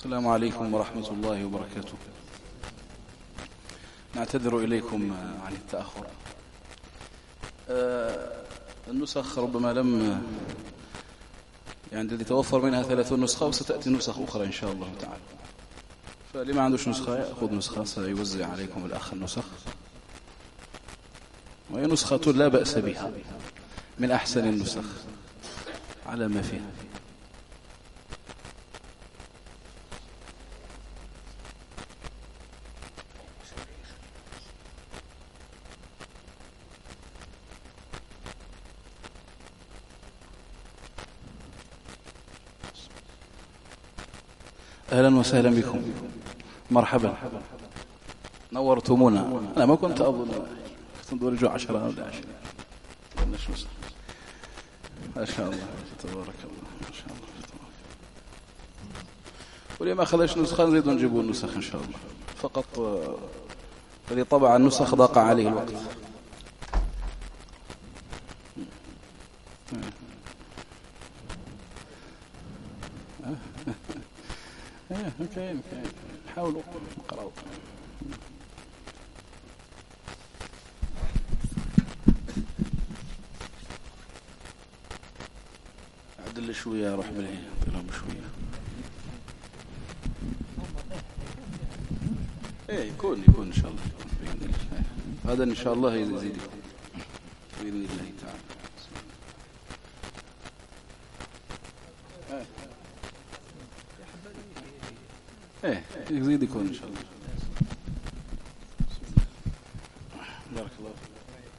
السلام عليكم ورحمة الله وبركاته. نعتذر إليكم عن التأخر. النسخ ربما لم يتوفر منها 30 نسخة، وستأتي نسخ أخرى إن شاء الله تعالى. فاللي ما عندوش نسخة يأخذ نسخة، سيوزع عليكم الأخ النسخ، وهي نسخة لا بأس بها، من أحسن النسخ على ما فيها. أهلا وسهلا بكم، مرحبا، نورتمونا. أنا ما كنت أظن تدرجوا 10 أو 11. ما شاء الله تبارك الله، ما شاء الله. واللي ما أخذش نسخة نزيد نجيبوا النسخ إن شاء الله. فقط الذي طبع النسخ ضاق عليه الوقت. كاين حاولوا نقراو. عدل شويه، روح بالهي لهم شويه. يكون ان شاء الله باذن الله. هذا ان شاء الله يزيدكم باذن الله تعالى. يزيدكم إن شاء الله. بارك الله فيك.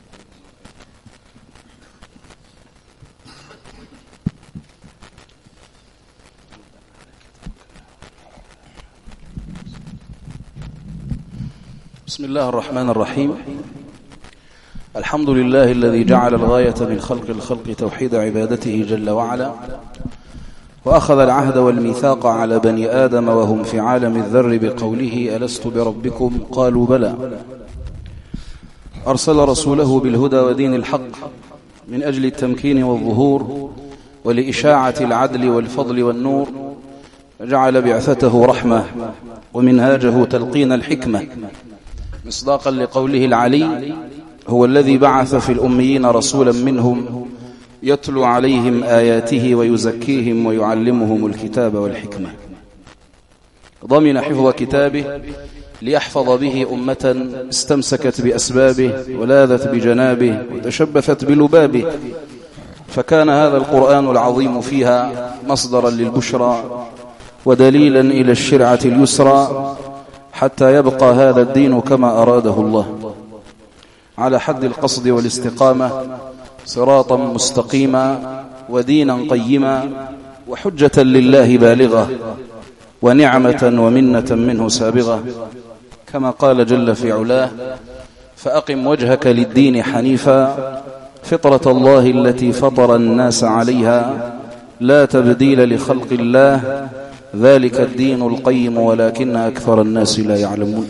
بسم الله الرحمن الرحيم. الحمد لله الذي جعل الغاية من خلق الخلق توحيد عبادته جل وعلا، وأخذ العهد والميثاق على بني آدم وهم في عالم الذر بقوله ألست بربكم قالوا بلى. أرسل رسوله بالهدى ودين الحق من أجل التمكين والظهور ولإشاعة العدل والفضل والنور، فجعل بعثته رحمة ومنهاجه تلقين الحكمة، مصداقا لقوله العلي هو الذي بعث في الأميين رسولا منهم يتلو عليهم آياته ويزكيهم ويعلمهم الكتاب والحكمة. ضمن حفظ كتابه ليحفظ به أمة استمسكت بأسبابه ولاذت بجنابه وتشبثت بلبابه، فكان هذا القرآن العظيم فيها مصدرا للبشرى ودليلا إلى الشرعة اليسرى، حتى يبقى هذا الدين كما أراده الله على حد القصد والاستقامة، صراطا مستقيما ودينا قيما وحجة لله بالغة ونعمة ومنة منه سابغة، كما قال جل في علاه فأقم وجهك للدين حنيفا فطرة الله التي فطر الناس عليها لا تبديل لخلق الله ذلك الدين القيم ولكن أكثر الناس لا يعلمون.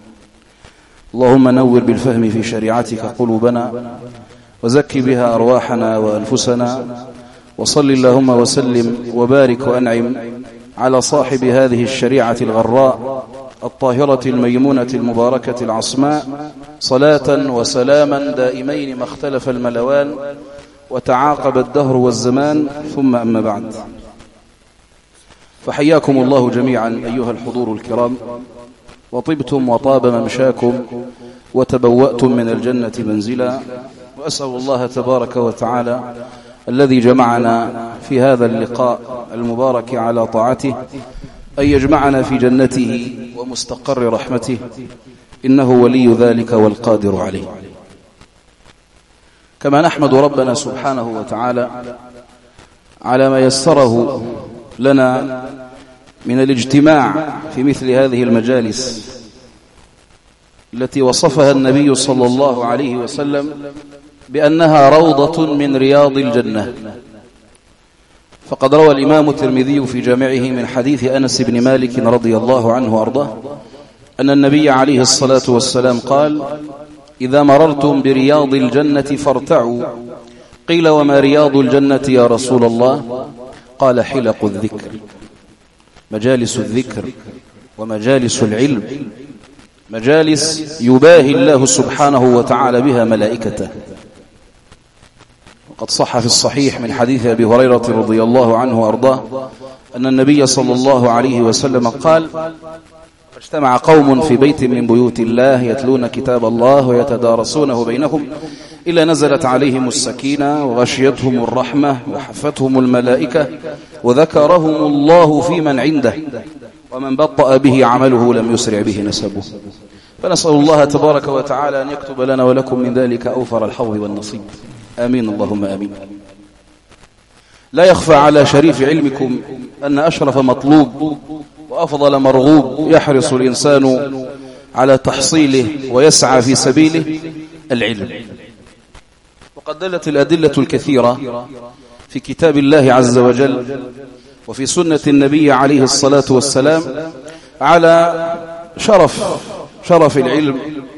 اللهم نور بالفهم في شريعتك قلوبنا وزكي بها أرواحنا وأنفسنا، وصل اللهم وسلم وبارك وأنعم على صاحب هذه الشريعة الغراء الطاهرة الميمونة المباركة العصماء، صلاة وسلاما دائمين ما اختلف الملوان وتعاقب الدهر والزمان، ثم أما بعد، فحياكم الله جميعا أيها الحضور الكرام، وطبتم وطاب ممشاكم وتبوأتم من الجنة منزلا، وأسأل الله تبارك وتعالى الذي جمعنا في هذا اللقاء المبارك على طاعته أن يجمعنا في جنته ومستقر رحمته، إنه ولي ذلك والقادر عليه. كما نحمد ربنا سبحانه وتعالى على ما يسره لنا من الاجتماع في مثل هذه المجالس التي وصفها النبي صلى الله عليه وسلم بأنها روضة من رياض الجنة. فقد روى الإمام الترمذي في جامعه من حديث أنس بن مالك رضي الله عنه وأرضاه أن النبي عليه الصلاة والسلام قال إذا مررتم برياض الجنة فارتعوا. قيل وما رياض الجنة يا رسول الله؟ قال حلق الذكر. مجالس الذكر ومجالس العلم، مجالس يباهي الله سبحانه وتعالى بها ملائكته. وقد صح في الصحيح من حديث أبي هريرة رضي الله عنه وأرضاه أن النبي صلى الله عليه وسلم قال: اجتمع قوم في بيت من بيوت الله يتلون كتاب الله ويتدارسونه بينهم إلا نزلت عليهم السكينة وغشيتهم الرحمة وحفتهم الملائكة وذكرهم الله في من عنده ومن بطأ به عمله لم يسرع به نسبه. فنسأل الله تبارك وتعالى أن يكتب لنا ولكم من ذلك أوفر الحظ والنصيب، آمين اللهم آمين. لا يخفى على شريف علمكم أن أشرف مطلوب وأفضل مرغوب يحرص الإنسان على تحصيله ويسعى في سبيله العلم. وقد دلت الأدلة الكثيرة في كتاب الله عز وجل وفي سنة النبي عليه الصلاة والسلام على شرف العلم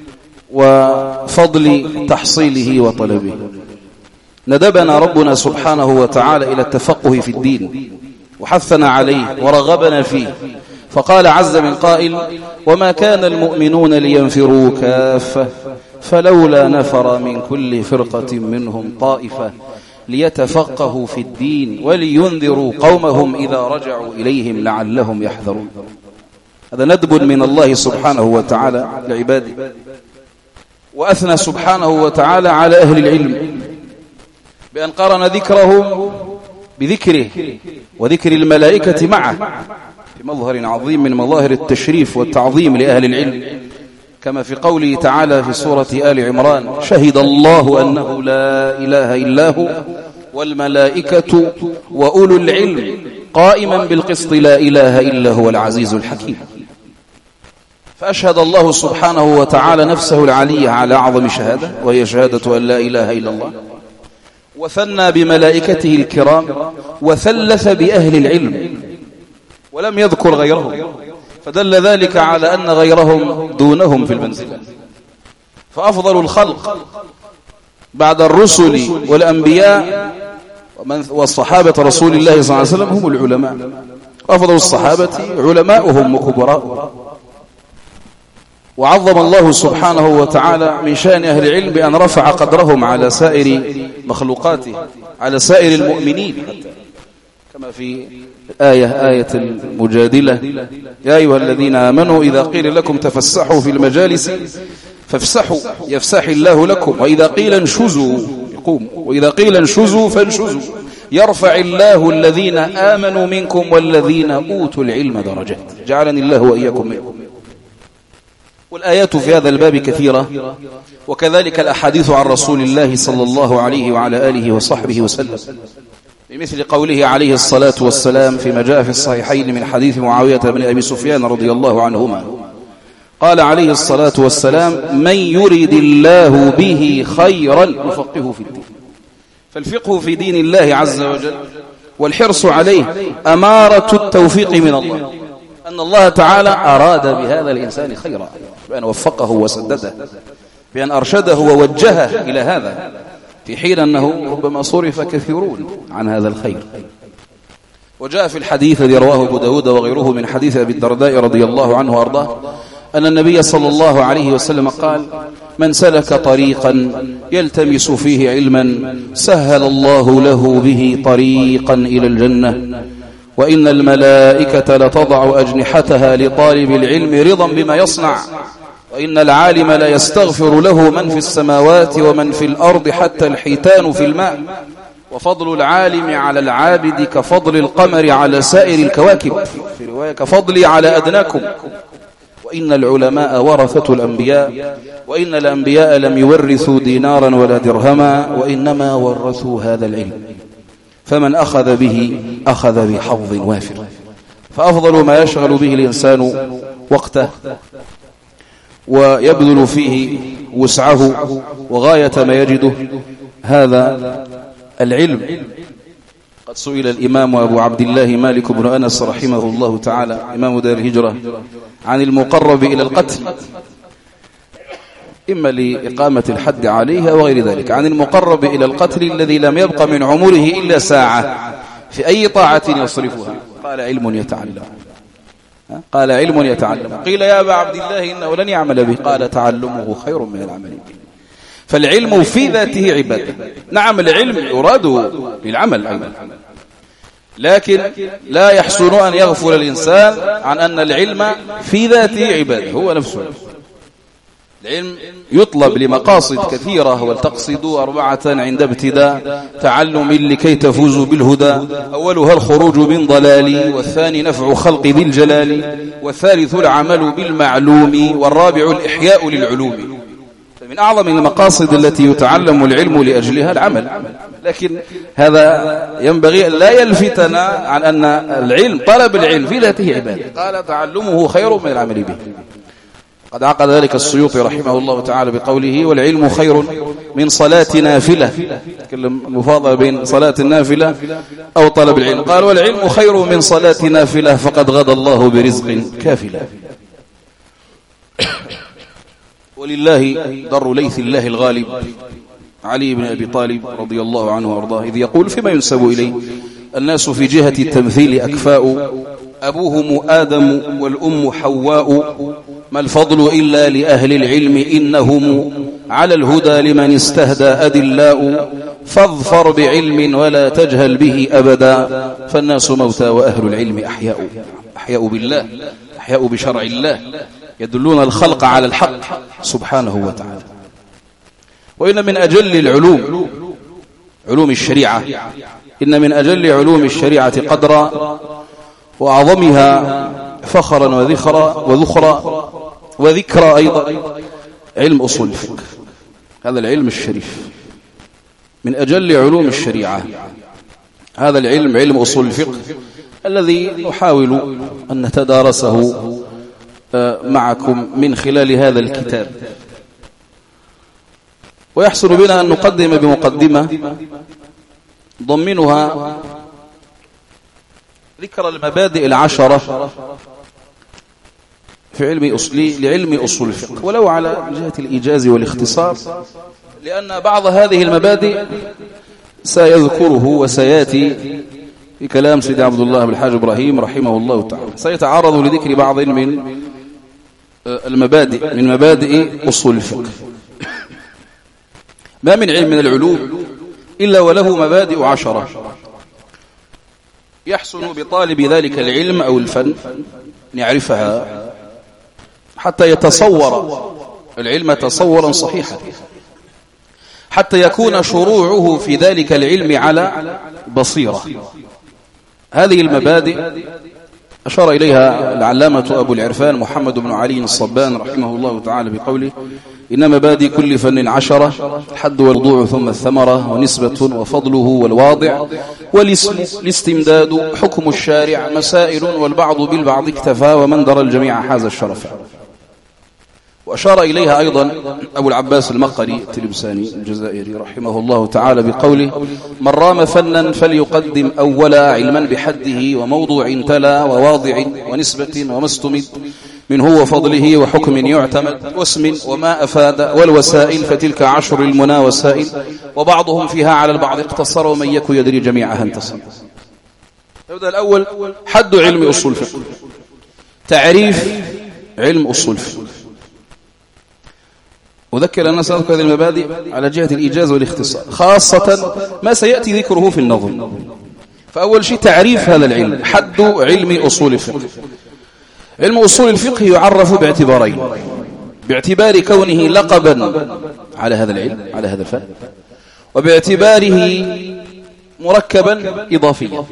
وفضل تحصيله وطلبه. ندبنا ربنا سبحانه وتعالى إلى التفقه في الدين وحثنا عليه ورغبنا فيه، فقال عز من قائل: وما كان المؤمنون لينفروا كافة فلولا نفر من كل فرقة منهم طائفة ليتفقهوا في الدين ولينذروا قومهم إذا رجعوا إليهم لعلهم يحذرون. هذا ندب من الله سبحانه وتعالى لعباده. وأثنى سبحانه وتعالى على أهل العلم بأن قارن ذكرهم بذكره وذكر الملائكة معه في مظهر عظيم من مظاهر التشريف والتعظيم لأهل العلم، كما في قوله تعالى في سورة آل عمران: شهد الله أنه لا إله إلا هو والملائكة وأولو العلم قائما بالقسط لا إله إلا هو العزيز الحكيم. فأشهد الله سبحانه وتعالى نفسه العلية على أعظم شهادة، وهي شهادة أن لا إله إلا الله، وثنى بملائكته الكرام وثلث بأهل العلم ولم يذكر غيرهم، فدل ذلك على أن غيرهم دونهم في المنزلة. فأفضل الخلق بعد الرسل والأنبياء والصحابة رسول الله صلى الله عليه وسلم هم العلماء، وأفضل الصحابة علماؤهم وكبراء. وعظم الله سبحانه وتعالى من شأن أهل العلم بأن رفع قدرهم على سائر مخلوقاته، على سائر المؤمنين، كما في آية المجادلة: يا أيها الذين آمنوا إذا قيل لكم تفسحوا في المجالس فافسحوا يفسح الله لكم، وإذا قيل انشزوا يقوم، وإذا قيل انشزوا فانشزوا يرفع الله الذين آمنوا منكم والذين أوتوا العلم درجات، جعلني الله وإياكم منكم. والآيات في هذا الباب كثيرة، وكذلك الأحاديث عن رسول الله صلى الله عليه وعلى آله وصحبه وسلم، بمثل قوله عليه الصلاة والسلام فيما جاء في الصحيحين من حديث معاوية بن أبي سفيان رضي الله عنهما قال عليه الصلاة والسلام: من يريد الله به خيرا يفقهه في الدين. فالفقه في دين الله عز وجل والحرص عليه أمارة التوفيق من الله، أن الله تعالى أراد بهذا الإنسان خيرا، بأن وفقه وسدده، بأن أرشده ووجهه إلى هذا، في حين أنه ربما صرف كثيرون عن هذا الخير. وجاء في الحديث الذي رواه أبو داود وغيره من حديث أبي الدرداء رضي الله عنه وأرضاه أن النبي صلى الله عليه وسلم قال: من سلك طريقا يلتمس فيه علما سهل الله له به طريقا إلى الجنة، وإن الملائكة لتضع أجنحتها لطالب العلم رضا بما يصنع، وإن العالم لا يستغفر له من في السماوات ومن في الأرض حتى الحيتان في الماء، وفضل العالم على العابد كفضل القمر على سائر الكواكب، في رواية كفضلي على أدناكم، وإن العلماء ورثة الأنبياء، وإن الأنبياء لم يورثوا دينارا ولا درهما وإنما ورثوا هذا العلم، فمن أخذ به أخذ بحظ وافر. فأفضل ما يشغل به الإنسان وقته ويبذل فيه وسعه وغاية ما يجده هذا العلم. قد سئل الإمام أبو عبد الله مالك بن أنس رحمه الله تعالى إمام دار الهجرة عن المقرب إلى القتل، إما لإقامة الحد عليه أو غير ذلك، عن المقرب إلى القتل الذي لم يبق من عمره إلا ساعة في أي طاعة يصرفها، قال: علم يتعلم. قال علم يتعلم. قيل يا أبا عبد الله إنه لن يعمل به، قال تعلمه خير من العمل به. فالعلم في ذاته عبادة. نعم العلم يراد للعمل أيضا، لكن لا يحسن أن يغفل الإنسان عن أن العلم في ذاته عبادة هو نفسه. العلم يطلب لمقاصد كثيرة، ولتقصدوا 4 عند ابتداء تعلم لكي تفوزوا بالهدى، أولها الخروج من ضلال، والثاني نفع خلق بالجلال، والثالث العمل بالمعلوم، والرابع الإحياء للعلوم. من أعظم المقاصد التي يتعلم العلم لأجلها العمل، لكن هذا ينبغي أن لا يلفتنا عن أن العلم طلب العلم في ذاته عبادة. قال تعلمه خير من العمل به. قد عقد ذلك السيوطي رحمه الله تعالى بقوله والعلم خير من صلاة نافلة، تكلم مفاضلة بين صلاة النافلة أو طلب العلم. قال والعلم خير من صلاة نافلة فقد غدا الله برزق كافلة. ولله در ليث الله الغالب علي بن أبي طالب رضي الله عنه وأرضاه إذ يقول فيما ينسب إليه الناس في جهة التمثيل أكفاء، أبوهم آدم والأم حواء، ما الفضل إلا لأهل العلم إنهم على الهدى لمن استهدى أدلاء، فاظفر بعلم ولا تجهل به أبدا، فالناس موتى وأهل العلم أحياء. أحياء بالله، أحياء بشرع الله، يدلون الخلق على الحق سبحانه وتعالى. وإن من أجل العلوم علوم الشريعة، إن من أجل علوم الشريعة قدرا وأعظمها فخرا وذكرى أيضا علم أصول الفقه. هذا العلم الشريف من أجل علوم الشريعة. هذا العلم علم أصول الفقه الذي نحاول أن نتدارسه معكم من خلال هذا الكتاب. ويحصل بنا أن نقدم بمقدمة ضمنها ذكر المبادئ 10 في لعلم أصول الفقه، ولو على جهة الإيجاز والاختصار، لأن بعض هذه المبادئ سيذكره وسيأتي في كلام سيدي عبد الله بن الحاج إبراهيم رحمه الله تعالى. سيتعرض لذكر بعض من المبادئ من مبادئ أصول الفقه. ما من علم من العلوم إلا وله مبادئ 10 يحسن بطالب ذلك العلم أو الفن أن يعرفها حتى يتصور العلم تصورا صحيحا، حتى يكون شروعه في ذلك العلم على بصيرة. هذه المبادئ أشار إليها العلامة أبو العرفان محمد بن علي الصبان رحمه الله تعالى بقوله إن مبادئ كل فن 10: الحد والوضوع ثم الثمرة ونسبة وفضله والواضع والاسم الاستمداد حكم الشارع مسائل والبعض بالبعض اكتفى ومن درى الجميع حاز الشرف. وأشار إليها أيضا أبو العباس المقري التلمساني الجزائري رحمه الله تعالى بقوله من رام فنا فليقدم أولا علما بحده وموضوع تلا وواضع ونسبة وما استمد منه وفضله وحكم يعتمد واسم وما أفاد والوسائل فتلك 10 المنى وسائل وبعضهم فيها على البعض اقتصر ومن يكن يدري جميعها انتصر. يبدأ الأول حد علم أصول الفقه، تعريف علم أصول الفقه. أذكر أن سأذكر هذه المبادئ على جهة الإيجاز والاختصار، خاصة ما سيأتي ذكره في النظم. فأول شيء تعريف هذا العلم، حد علم أصول الفقه. علم أصول الفقه يعرف باعتبارين: باعتبار كونه لقبا على هذا العلم على هذا الفن، وباعتباره مركبا إضافيا.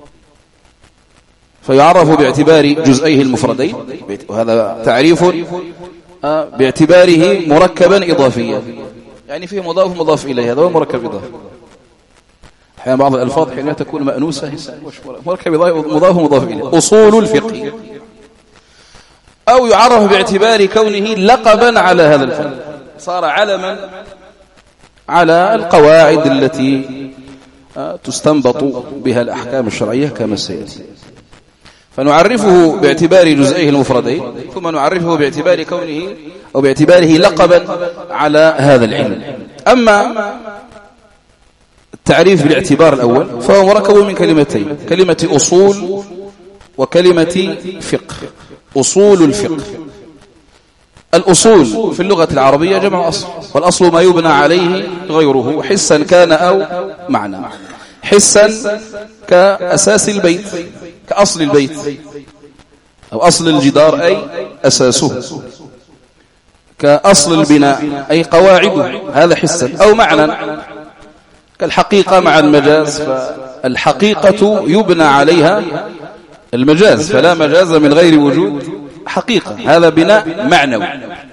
فيعرف باعتبار جزئيه المفردين، وهذا تعريف باعتباره مركبا إضافيا، يعني فيه مضاف إليه، هذا هو مركب إضافي. أحيانا بعض الألفاظ حينما تكون مأنوسة مركب مضاف إليه. أصول الفقه. أو يعرف باعتبار كونه لقبا على هذا الفن، صار علما على القواعد التي تستنبط بها الأحكام الشرعية كما سيأتي. فنعرفه باعتبار جزئيه المفردين، ثم نعرفه باعتبار كونه أو باعتباره لقبا على هذا العلم. أما التعريف بالاعتبار الأول فهو مركب من كلمتين: كلمة أصول وكلمة فقه. أصول الفقه. الأصول في اللغة العربية جمع أصل، والأصل ما يبنى عليه غيره حسا كان أو معنى. حسا كأساس البيت، كأصل البيت، أو أصل الجدار أي أساسه، كأصل البناء أي قواعده، هذا حسا. أو معنى كالحقيقة مع المجاز، فالحقيقة يبنى عليها المجاز، فلا مجاز من غير وجود حقيقة، هذا بناء معنوي.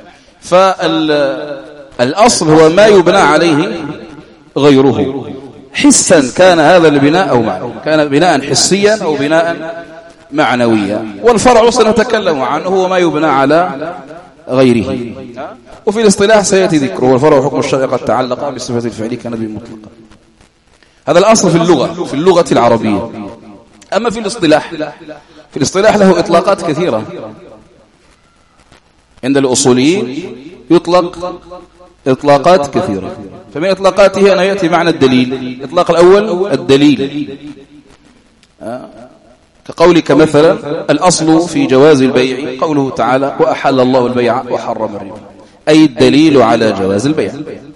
فالأصل هو ما يبنى عليه غيره حسا كان هذا البناء أو معنى، كان بناء حسيا أو بناء معنويا. والفرع سنتكلم عنه هو ما يبنى على غيره. وفي الاصطلاح سيأتي ذكره. والفرع حكم الشرع قد تعلق بصفة الفعل كنبي مطلقا. هذا الأصل في اللغة العربية. أما في الاصطلاح له إطلاقات كثيرة. عند الأصوليين يطلق إطلاقات كثيرة، فمن إطلاقاته أن يأتي معنى الدليل. الإطلاق الأول الدليل، كقولك مثلا الأصل في جواز البيع قوله تعالى وأحل الله البيع وحرم الربا، أي الدليل على جواز البيع.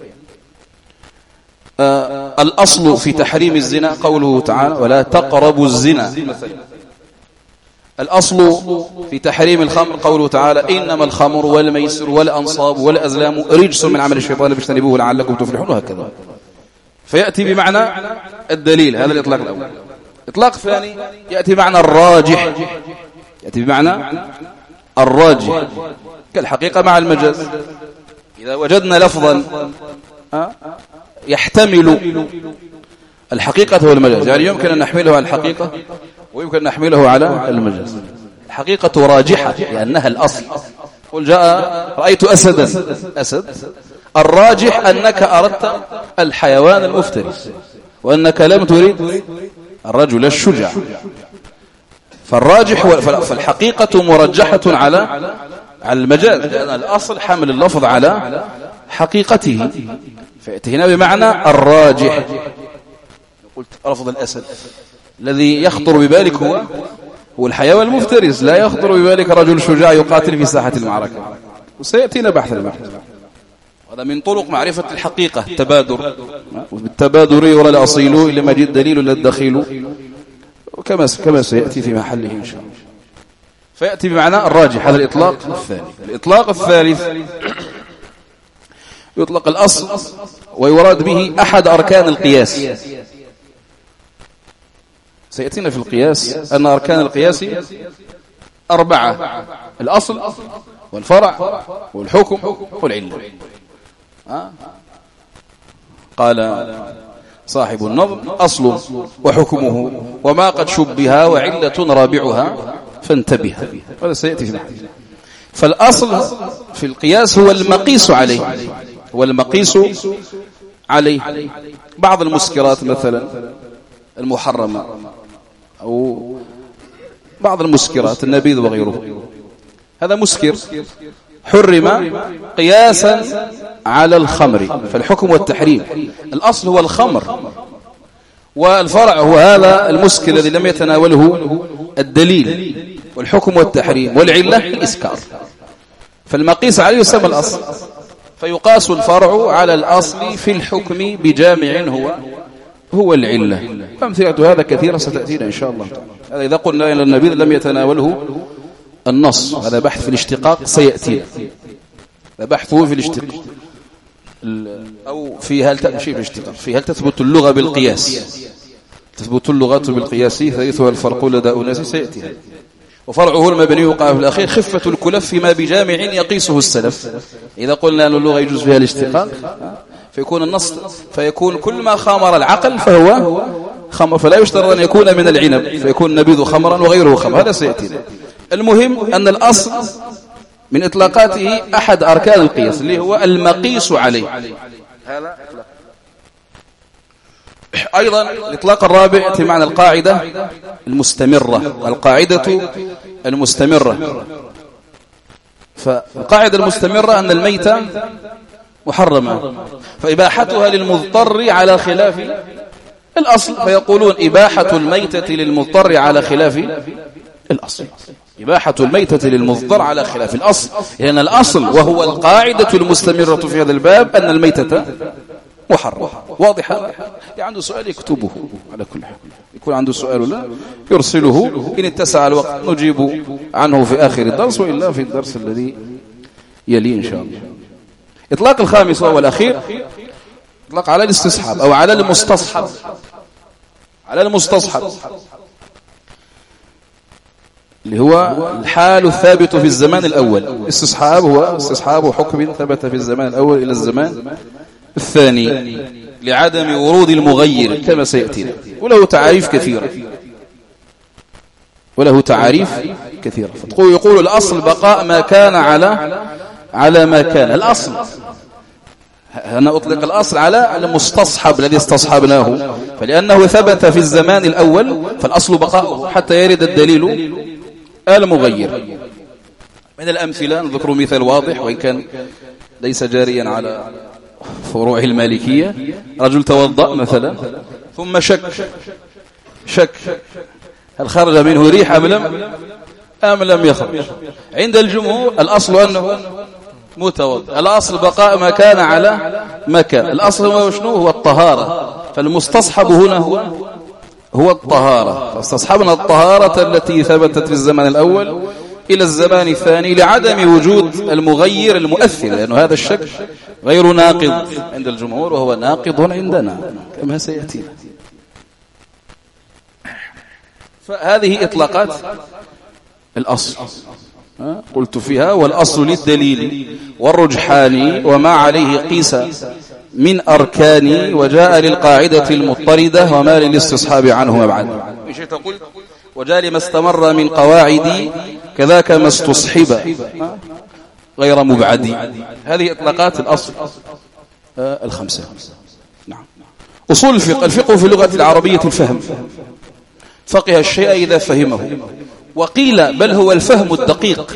الأصل في تحريم الزنا قوله تعالى ولا تقربوا الزنا مثلا. الأصل في تحريم الخمر قوله تعالى إنما الخمر والميسر والأنصاب والأزلام رجس من عمل الشيطان فاجتنبوه لعلكم تفلحون، وهكذا. فيأتي بمعنى الدليل، هذا الإطلاق الأول. إطلاق ثاني يأتي بمعنى الراجح، كالحقيقة مع المجاز. إذا وجدنا لفظا يحتمل الحقيقة والمجاز، يعني يمكن أن نحمله على الحقيقة ويمكن أن نحمله على المجاز. الحقيقة راجحة لأنها الأصل. قل رأيت أسد. الراجح أنك أردت الحيوان المفترس، وأنك لم تريد الرجل الشجاع. فالراجح فالحقيقة مرجحة على المجاز، لأن الأصل حمل اللفظ على حقيقته. فيأتي هنا بمعنى الراجح. قلت رفض الأسد، الذي يخطر ببالك هو الحيوان المفترس، لا يخطر ببالك رجل شجاع يقاتل في ساحة المعركة. وسيأتينا بحث المعنى. هذا من طرق معرفة الحقيقة، التبادر. بالتبادر يرى الأصيل إلا ما جد دليل إلا الدخيل، كما سيأتي في محله إن شاء الله. فيأتي بمعنى الراجح، هذا الإطلاق الثاني. الإطلاق الثالث يطلق الأصل ويراد به أحد أركان القياس. سيأتينا في القياس أن أركان القياس 4: الأصل والفرع والحكم والعلة. قال صاحب النظم أصل وحكمه وما قد شبها وعلة رابعها فانتبه. هذا سيأتي في الحديث. فالأصل في القياس هو المقيس عليه. بعض المسكرات مثلا المحرمة، أو بعض المسكرات النبيذ وغيره، هذا مسكر حرم قياسا على الخمر، فالحكم والتحريم. الأصل هو الخمر، والفرع هو هذا المسكر الذي لم يتناوله الدليل، والحكم والتحريم، والعلة الإسكار. فالمقيس عليه يسمى الأصل، فيقاس الفرع على الأصل في الحكم بجامع هو العلة. فأمثلة هذا كثيرة ستأتينا إن شاء الله. هذا إذا قلنا إن النبي لم يتناوله النص، هذا بحث في الاشتقاق سيأتي، بحثه في الاشتقاق، أو في هل تثبت اللغة بالقياس، تثبت اللغة بالقياس، ثالثها الفرق لدى أناس سيأتي. وفرعه المبني وقع في الأخير خفة الكلف فيما بجامع يقيسه السلف. إذا قلنا أن اللغة يجوز فيها الاشتقاق فيكون النص، فيكون كل ما خامر العقل فهو خمر، فلا يشترط أن يكون من العنب فيكون النبيذ خمرا وغيره خمر. هذا سيأتي. المهم أن الأصل من إطلاقاته أحد أركان القياس اللي هو المقيس عليه. هذا أيضا الإطلاق الرابع يأتي معنى القاعدة المستمرة. القاعدة المستمرة، فالقاعدة المستمرة أن الميتة محرمة، فإباحتها للمضطر على خلاف الأصل، فيقولون إباحة الميتة للمضطر على خلاف الأصل. إباحة الميتة للمضطر على خلاف الأصل، لأن الأصل وهو القاعدة المستمرة في هذا الباب أن الميتة محرم. واضح؟ اللي عنده سؤال يكتبه على كل حال، يكون عنده سؤال لا يرسله، إن اتسع الوقت نجيب عنه في آخر الدرس، وإلا في الدرس الذي يلي إن شاء الله. إطلاق الخامس وهو الأخير، إطلاق على الاستصحاب أو على المستصحب. على المستصحب اللي هو الحال الثابت في الزمان الأول. استصحاب هو استصحاب حكم ثبت في الزمان الأول إلى الزمان الثاني لعدم ورود المغير كما سيأتينا، وله تعاريف كثيرة. يقول الأصل بقاء ما كان على ما كان. الأصل أنا أطلق الأصل على المستصحب الذي استصحبناه، فلأنه ثبت في الزمان الأول فالأصل بقاؤه حتى يرد الدليل المغير. من الأمثلة نذكر مثال واضح وإن كان ليس جاريا على فروع المالكية. رجل توضأ مثلا ثم شك هل خرج منه ريح أم لم يخرج. عند الجمهور الأصل أنه متوضأ، الأصل بقاء ما كان على ما كان. الأصل هو شنو؟ هو الطهارة، فالمستصحب هنا هو الطهارة. فاستصحبنا الطهارة التي ثبتت في الزمان الأول إلى الزمان الثاني لعدم وجود المغير المؤثر، لأنه هذا الشك غير ناقض عند الجمهور وهو ناقض عندنا كما سيأتينا. فهذه إطلاقات الأصل قلت فيها، والأصل للدليل والرجحان وما عليه قيس من أركان، وجاء للقاعدة المضطردة وما للاستصحاب عنه مبعد. تقول وجاء لما استمر من قواعد كذاك ما استصحب غير مبعد. هذه إطلاقات الأصل الخمسة. نعم. أصول الفقه. الفقه في اللغة العربية الفهم، فقه الشيء إذا فهمه، وقيل بل هو الفهم الدقيق.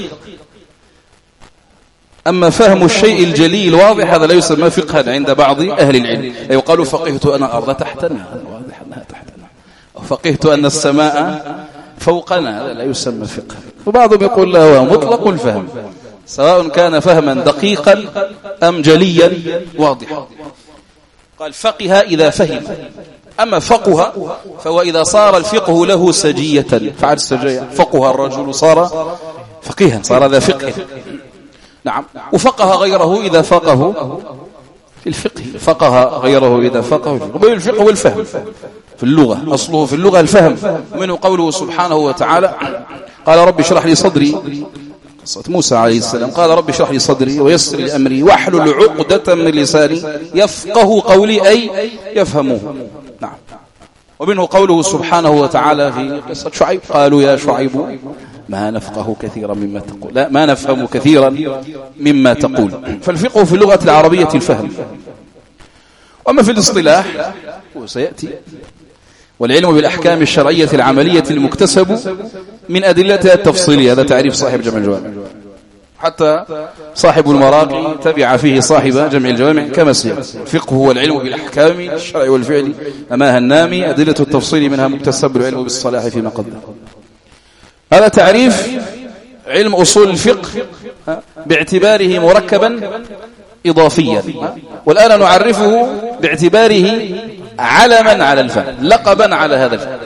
أما فهم الشيء الجلي الواضح هذا لا يسمى فقها عند بعض أهل العلم. يقال فقهت أن الأرض تحتنا، واضح أنها تحتنا، فقهت أن السماء فوقنا، هذا لا يسمى فقها. وبعضهم يقول له هو مطلق الفهم، سواء كان فهما دقيقا أم جليا واضحا. قال فقه إذا فهم. أما فقه فهو إذا صار الفقه له سجية، فعل السجية، فقه الرجل صار فقيها، صار ذا فقه. نعم. وفقه غيره إذا فقه في الفقه، فقه غيره إذا فقه في الفقه. الفقه والفهم في اللغة، أصله في اللغة الفهم، ومنه قوله سبحانه وتعالى قال رب اشرح لي صدري، قصة موسى عليه السلام، قال رب اشرح لي صدري ويسر لي أمري واحلل عقدة من لساني يفقه قولي أي يفهموه. نعم. ومنه قوله سبحانه وتعالى في قصة شعيب قالوا يا شعيب ما نفقه كثيرا مما تقول، لا ما نفهم كثيرا مما تقول. فالفقه في اللغة العربية الفهم. وما في الاصطلاح وسيأتي والعلم بالأحكام الشرعية العملية المكتسب من أدلتها التفصيلية. هذا تعريف صاحب جمع الجوامع، حتى صاحب المراقي تبع فيه صاحب جمع الجوامع كما سيأتي. الفقه هو العلم بالأحكام الشرع والفعل أماها النامي، أدلة التفصيل منها مكتسب العلم بالصلاح فيما قدم. هذا تعريف علم أصول الفقه باعتباره مركبا إضافيا، والآن نعرفه باعتباره علما على الفهم، لقبا على هذا الفهم.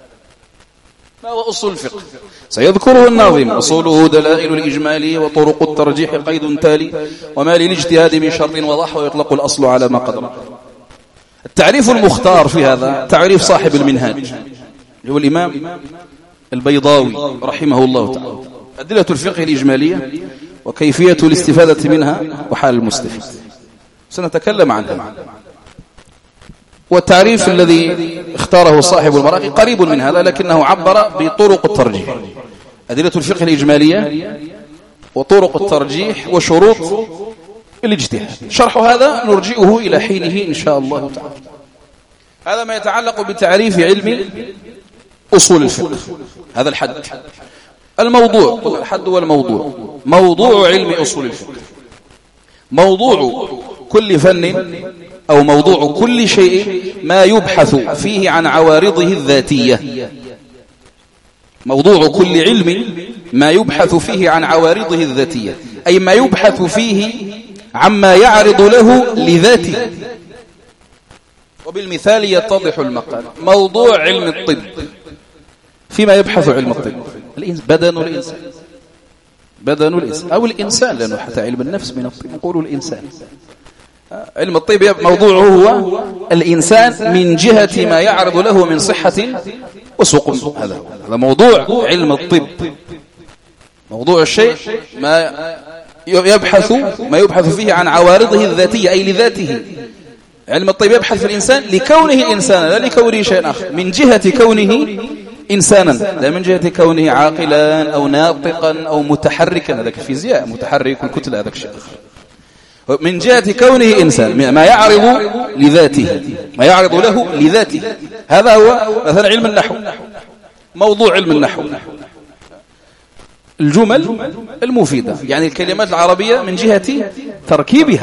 ما هو أصول الفقه؟ سيذكره الناظم. أصوله دلائل الإجمال وطرق الترجيح قيد تالي وما للاجتهاد من شر وضح ويطلق الأصل على ما قدر. التعريف المختار في هذا تعريف صاحب المنهاج هو الإمام البيضاوي رحمه الله تعالى. أدلة الفقه الإجمالية وكيفية الاستفادة منها وحال المستفيد سنتكلم عنها. والتعريف الذي اختاره صاحب المراقي قريب من هذا، لكنه عبر بطرق الترجيح. أدلة الفقه الإجمالية وطرق الترجيح وشروط الاجتهاد. شرح هذا نرجئه إلى حينه إن شاء الله تعالى. هذا ما يتعلق بتعريف علم أصول الفقه. هذا الحد. الموضوع، الحد والموضوع. موضوع علم أصول الفقه موضوع كل فن أو موضوع كل شيء ما يبحث فيه عن عوارضه الذاتية. موضوع كل علم ما يبحث فيه عن عوارضه الذاتية، أي ما يبحث فيه عما يعرض له لذاته. وبالمثال يتضح المقال. موضوع علم الطب، فيما يبحث علم الطب بدن الإنسان، بدن الإنسان أو الإنسان، لأنه حتى علم النفس من الطب يقول الإنسان. علم الطب موضوعه هو الإنسان من جهة ما يعرض له من صحة وسقم. هذا موضوع علم الطب. موضوع الشيء ما يبحث فيه عن عوارضه الذاتية، أي لذاته. علم الطب يبحث في الإنسان لكونه إنسانا، لا لكونه شيء آخر، من جهة كونه إنسانا، لا من جهة كونه عاقلا أو ناطقا أو متحركا. هذاك الفيزياء متحرك والكتلة هذاك شيء آخر. من جهة كونه إنسان، ما يعرض لذاته، ما يعرض له لذاته. هذا هو مثلا علم النحو. موضوع علم النحو الجمل المفيدة، يعني الكلمات العربية من جهة تركيبها،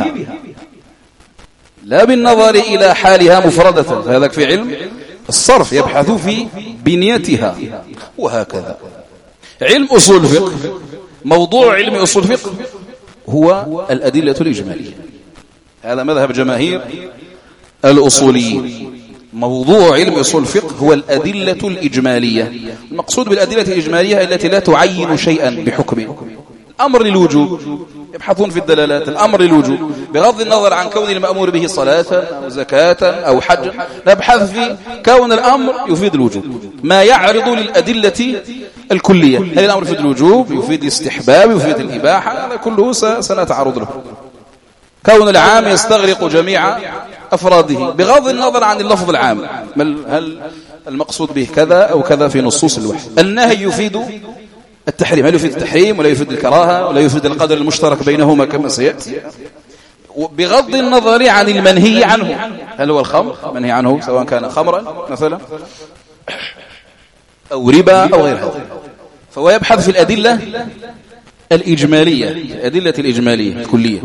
لا بالنظر إلى حالها مفردة. فهذاك في علم الصرف يبحث في بنيتها، وهكذا. علم أصول الفقه، موضوع علم أصول الفقه هو الأدلة الإجمالية. هذا مذهب جماهير الأصوليين. موضوع علم أصول الفقه هو الأدلة الإجمالية. المقصود بالأدلة الإجمالية التي لا تعين شيئا بحكمه. الأمر للوجوب، يبحثون في الدلالات. الأمر للوجوب بغض النظر عن كون المأمور به صلاة أو زكاة أو حج، نبحث في كون الأمر يفيد الوجوب. ما يعرض للأدلة الكلية، هل الأمر يفيد الوجوب، يفيد الاستحباب، يفيد الإباحة، هذا كله سنتعرض له. كون العام يستغرق جميع أفراده بغض النظر عن اللفظ العام، هل المقصود به كذا أو كذا في نصوص الوحي. النهي يفيد التحريم، هل يفيد التحريم ولا يفيد الكراهة ولا يفيد القدر المشترك بينهما كما سيأتي، بغض النظر عن المنهي عنه. هل هو الخمر منهي عنه، سواء كان خمرا مثلا أو ربا أو غير هذا. فهو يبحث في الأدلة الإجمالية، الأدلة الإجمالية الكلية.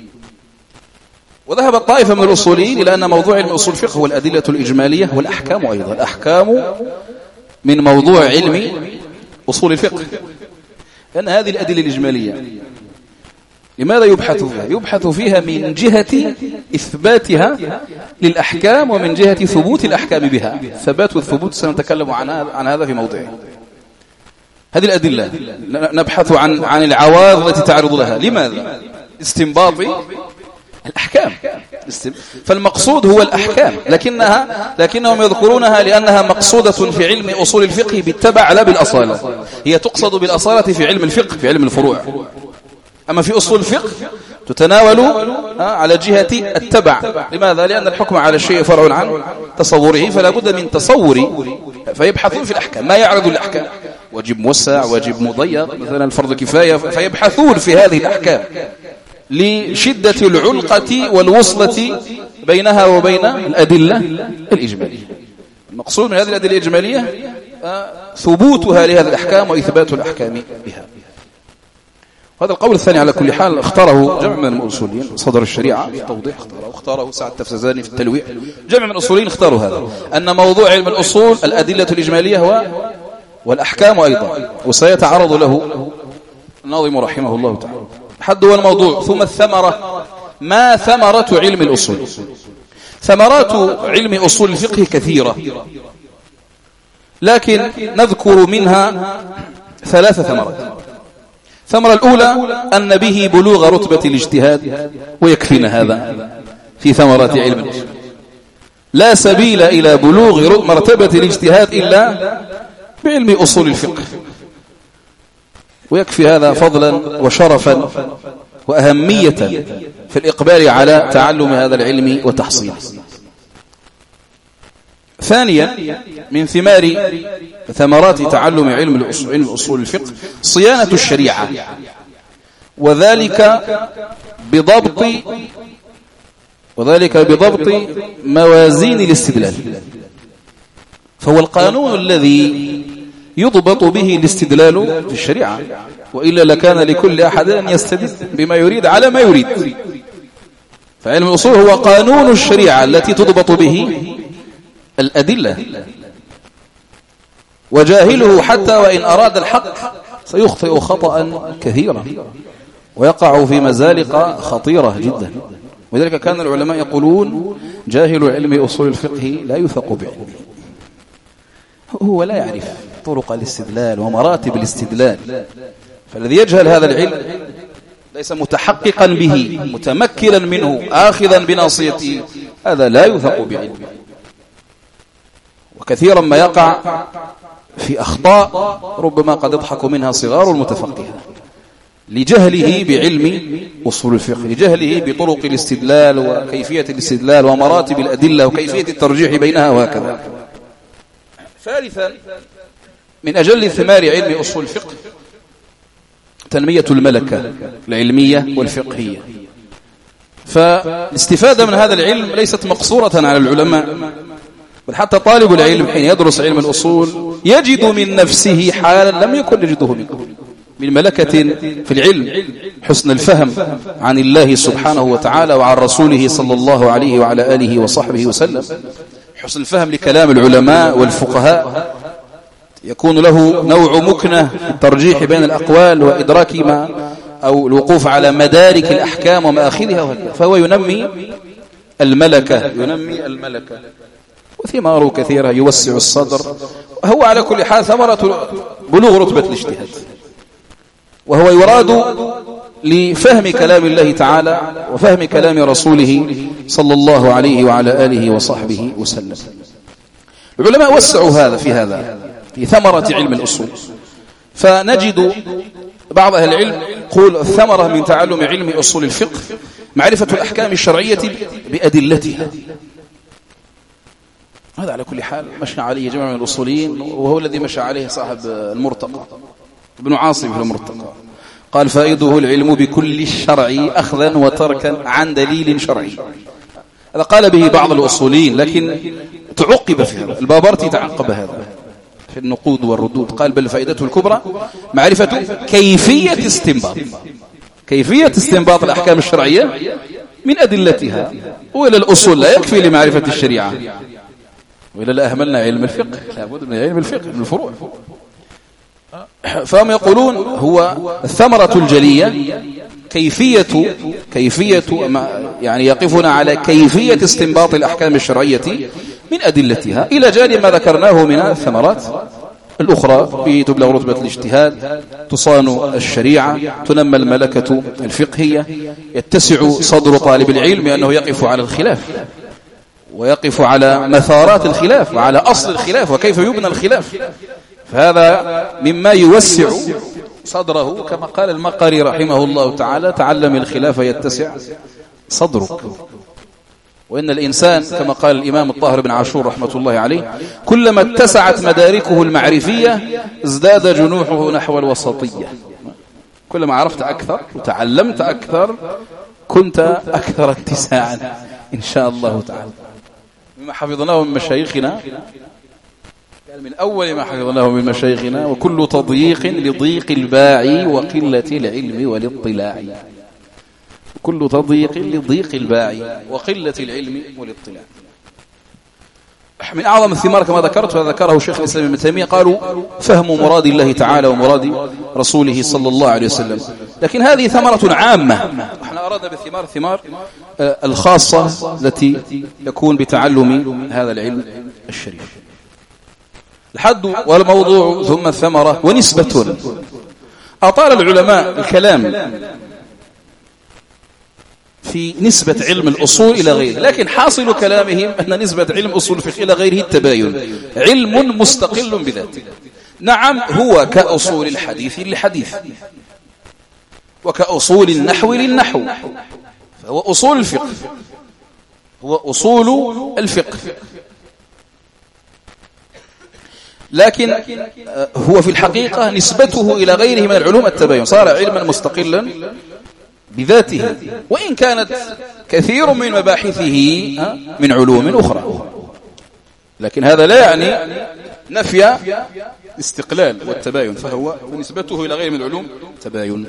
وذهب الطائفة من الأصوليين إلى أن موضوع علم أصول الفقه هو الأدلة الإجمالية والأحكام أيضا. الأحكام من موضوع علم أصول الفقه، لأن هذه الأدلة الإجمالية لماذا يبحث فيها؟ يبحث فيها من جهة إثباتها للأحكام ومن جهة ثبوت الأحكام بها. ثبات والثبوت سنتكلم عن هذا في موضعه. هذه الأدلة نبحث عن العوارض التي تعرض لها. لماذا؟ استنباط الأحكام. فالمقصود هو الأحكام، لكنهم يذكرونها لأنها مقصودة في علم أصول الفقه بالتبع لا بالأصالة. هي تقصد بالأصالة في علم الفقه، في علم الفروع. أما في أصول الفقه تتناول على جهة التبع. لماذا؟ لأن الحكم على الشيء فرع عن تصوره، فلا بد من تصور. فيبحثون في الأحكام، ما يعرض الأحكام، واجب موسع، واجب مضيق، مثلا الفرض كفاية. فيبحثون في هذه الأحكام لشدة العلقة والوصلة بينها وبين الأدلة الإجمالية. المقصود من هذه الأدلة الإجمالية ثبوتها لهذه الأحكام وإثبات الأحكام بها. هذا القول الثاني على كل حال اختاره جمع من الأصوليين. صدر الشريعة في التوضيح اختاره سعد التفسزاني في التلويح. جمع من الأصوليين اختاروا هذا، أن موضوع علم الأصول الأدلة الإجمالية والأحكام أيضا. وسيتعرض له الناظم رحمه الله تعالى. حد هو الموضوع، ثم الثمرة. ما ثمرة علم الأصول؟ ثمرات علم أصول الفقه كثيرة، لكن نذكر منها 3 ثمرات. الثمرة الأولى أن به بلوغ رتبة الاجتهاد، ويكفينا هذا في ثمرات علم الأصول. لا سبيل إلى بلوغ مرتبة الاجتهاد إلا بعلم أصول الفقه، ويكفي هذا فضلا وشرفا وأهمية في الإقبال على تعلم هذا العلم وتحصيله. ثانيا من ثمرات تعلم علم أصول الفقه صيانة الشريعة، وذلك بضبط موازين الاستدلال. فهو القانون الذي يضبط به الاستدلال في الشريعة، وإلا لكان لكل أحد أن يستدل بما يريد على ما يريد. فعلم الأصول هو قانون الشريعة التي تضبط به الأدلة. وجاهله حتى وإن أراد الحق سيخطئ خطأ كثيرا ويقع في مزالق خطيرة جدا. ولذلك كان العلماء يقولون جاهل علم أصول الفقه لا يثق بعلمه، هو لا يعرف طرق الاستدلال ومراتب الاستدلال، فالذي يجهل هذا العلم ليس متحققا به متمكنا منه آخذا بناصيته، هذا لا يثق بعلمه. وكثيرا ما يقع في أخطاء ربما قد يضحك منها صغار المتفقهين لجهله بعلم أصول الفقه، لجهله بطرق الاستدلال وكيفية الاستدلال ومراتب الأدلة وكيفية الترجيح بينها وهكذا. ثالثا من أجل ثمار علم أصول الفقه تنمية الملكة العلمية والفقهية. فالاستفادة من هذا العلم ليست مقصورة على العلماء، بل حتى طالب العلم حين يدرس علم الأصول يجد من نفسه حالا لم يكن يجده من ملكة في العلم، حسن الفهم عن الله سبحانه وتعالى وعن رسوله صلى الله عليه وعلى آله وصحبه وسلم، حسن الفهم لكلام العلماء والفقهاء، يكون له نوع مكنة في الترجيح بين الأقوال وإدراك ما أو الوقوف على مدارك الأحكام ومآخذها، فهو ينمي الملكة وثماره كثيرة، يوسع الصدر. هو على كل حال ثمرة بلوغ رتبة الاجتهاد، وهو يراد لفهم كلام الله تعالى وفهم كلام رسوله صلى الله عليه وعلى آله وصحبه وسلم. العلماء وسعوا هذا في ثمرة علم الأصول، فنجد بعض أهل العلم يقول الثمرة من تعلم علم أصول الفقه معرفة الأحكام الشرعية بأدلتها. هذا على كل حال مشى عليه جمع من الأصوليين، وهو الذي مشى عليه صاحب المرتقى ابن عاصم في المرتقى، قال فائده العلم بكل الشرع أخذا وتركا عن دليل شرعي. هذا قال به بعض الأصوليين، لكن تعقب في هذا، البابرتي تعقب هذا في النقود والردود، قال بل فائدته الكبرى معرفة كيفية استنباط الأحكام الشرعية من أدلتها، وإلى الأصول لا يكفي لمعرفة الشريعة، وإلا لا أهملنا علم الفقه، لابد من علم الفقه من الفروع. فهم يقولون هو الثمرة الجلية كيفية يعني يقفنا على كيفية استنباط الأحكام الشرعية من أدلتها، إلى جانب ما ذكرناه من الثمرات الأخرى في تبلغ رتبة الاجتهاد، تصان الشريعة، تنمى الملكة الفقهية، يتسع صدر طالب العلم لأنه يقف على الخلاف ويقف على مثارات الخلاف وعلى أصل الخلاف وكيف يبنى الخلاف، فهذا مما يوسع صدره. كما قال المقري رحمه الله تعالى تعلم الخلاف يتسع صدرك. وإن الإنسان كما قال الإمام الطاهر بن عاشور رحمة الله عليه كلما اتسعت مداركه المعرفية ازداد جنوحه نحو الوسطية. كلما عرفت أكثر وتعلمت أكثر كنت أكثر اتساعا إن شاء الله تعالى. مما حفظناه من مشايخنا، من أول ما حفظناه من مشايخنا وكل تضييق لضيق الباعي وقلة العلم والاطلاع، كل تضييق لضيق الباعي وقلة العلم والاطلاع. من أعظم الثمار كما ذكرت وذكره شيخ الإسلام ابن تيمية قالوا فهم مراد الله تعالى ومراد رسوله صلى الله عليه وسلم، لكن هذه ثمرة عامة، احنا أردنا بالثمار الثمار الخاصة التي يكون بتعلم هذا العلم الشريف. الحد والموضوع ثم الثمرة ونسبة. أطال العلماء الكلام في نسبة علم الأصول إلى غيره، لكن حاصل كلامهم أن نسبة علم أصول الفقه إلى غيره التباين، علم مستقل بذاته. نعم هو كأصول الحديث للحديث وكأصول النحو للنحو، فهو أصول الفقه، هو أصول الفقه، لكن هو في الحقيقة نسبته إلى غيره من العلوم التباين، صار علما مستقلا بذاته، وإن كانت كثير من مباحثه من علوم أخرى، لكن هذا لا يعني نفي الاستقلال والتباين، فهو نسبته إلى غير من العلوم تباين.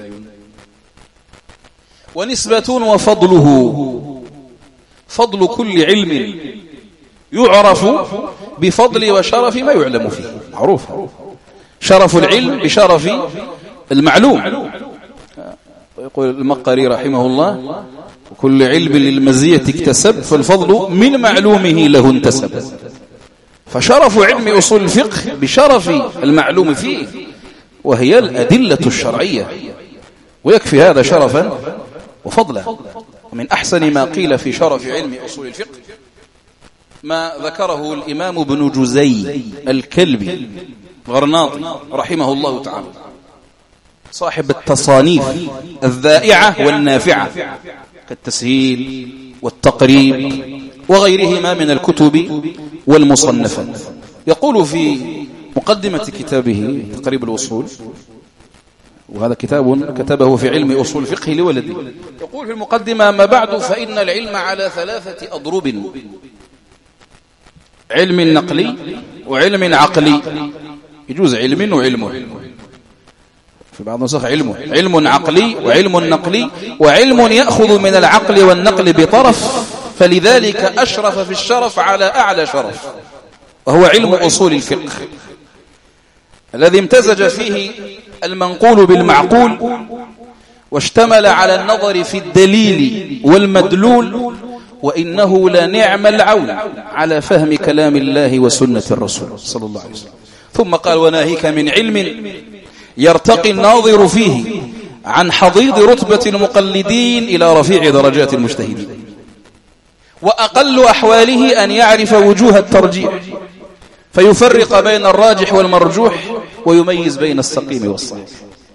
ونسبة وفضله، فضل كل علم يعرف بفضل وشرف ما يعلم فيه، معروف شرف العلم بشرف المعلوم. ويقول المقري رحمه الله: وكل علم للمزية اكتسب، فالفضل من معلومه له انتسب. فشرف علم أصول الفقه بشرف المعلوم فيه، وهي الأدلة الشرعية، ويكفي هذا شرفا وفضلا. ومن أحسن ما قيل في شرف علم أصول الفقه ما ذكره الإمام ابن جزي الكلبي الغرناطي رحمه الله تعالى، صاحب التصانيف الذائعة والنافعة كالتسهيل والتقريب وغيرهما من الكتب والمصنفات. يقول في مقدمة كتابه تقريب الوصول، وهذا كتاب كتبه في علم أصول الفقه لولده، يقول في المقدمة: ما بعد، فإن العلم على 3 أضرب: علم نقلي وعلم عقلي. يجوز علم وعلم، في بعض النسخ علم عقلي وعلم نقلي، وعلم يأخذ من العقل والنقل بطرف، فلذلك أشرف في الشرف على أعلى شرف، وهو علم أصول الفقه الذي امتزج فيه المنقول بالمعقول، واشتمل على النظر في الدليل والمدلول، وإنه لنعم العون على فهم كلام الله وسنة الرسول صلى الله عليه وسلم. ثم قال: وناهيك من علم يرتقي الناظر فيه عن حضيض رتبة المقلدين إلى رفيع درجات المجتهدين، وأقل أحواله أن يعرف وجوه الترجيح، فيفرق بين الراجح والمرجوح، ويميز بين السقيم والصحيح.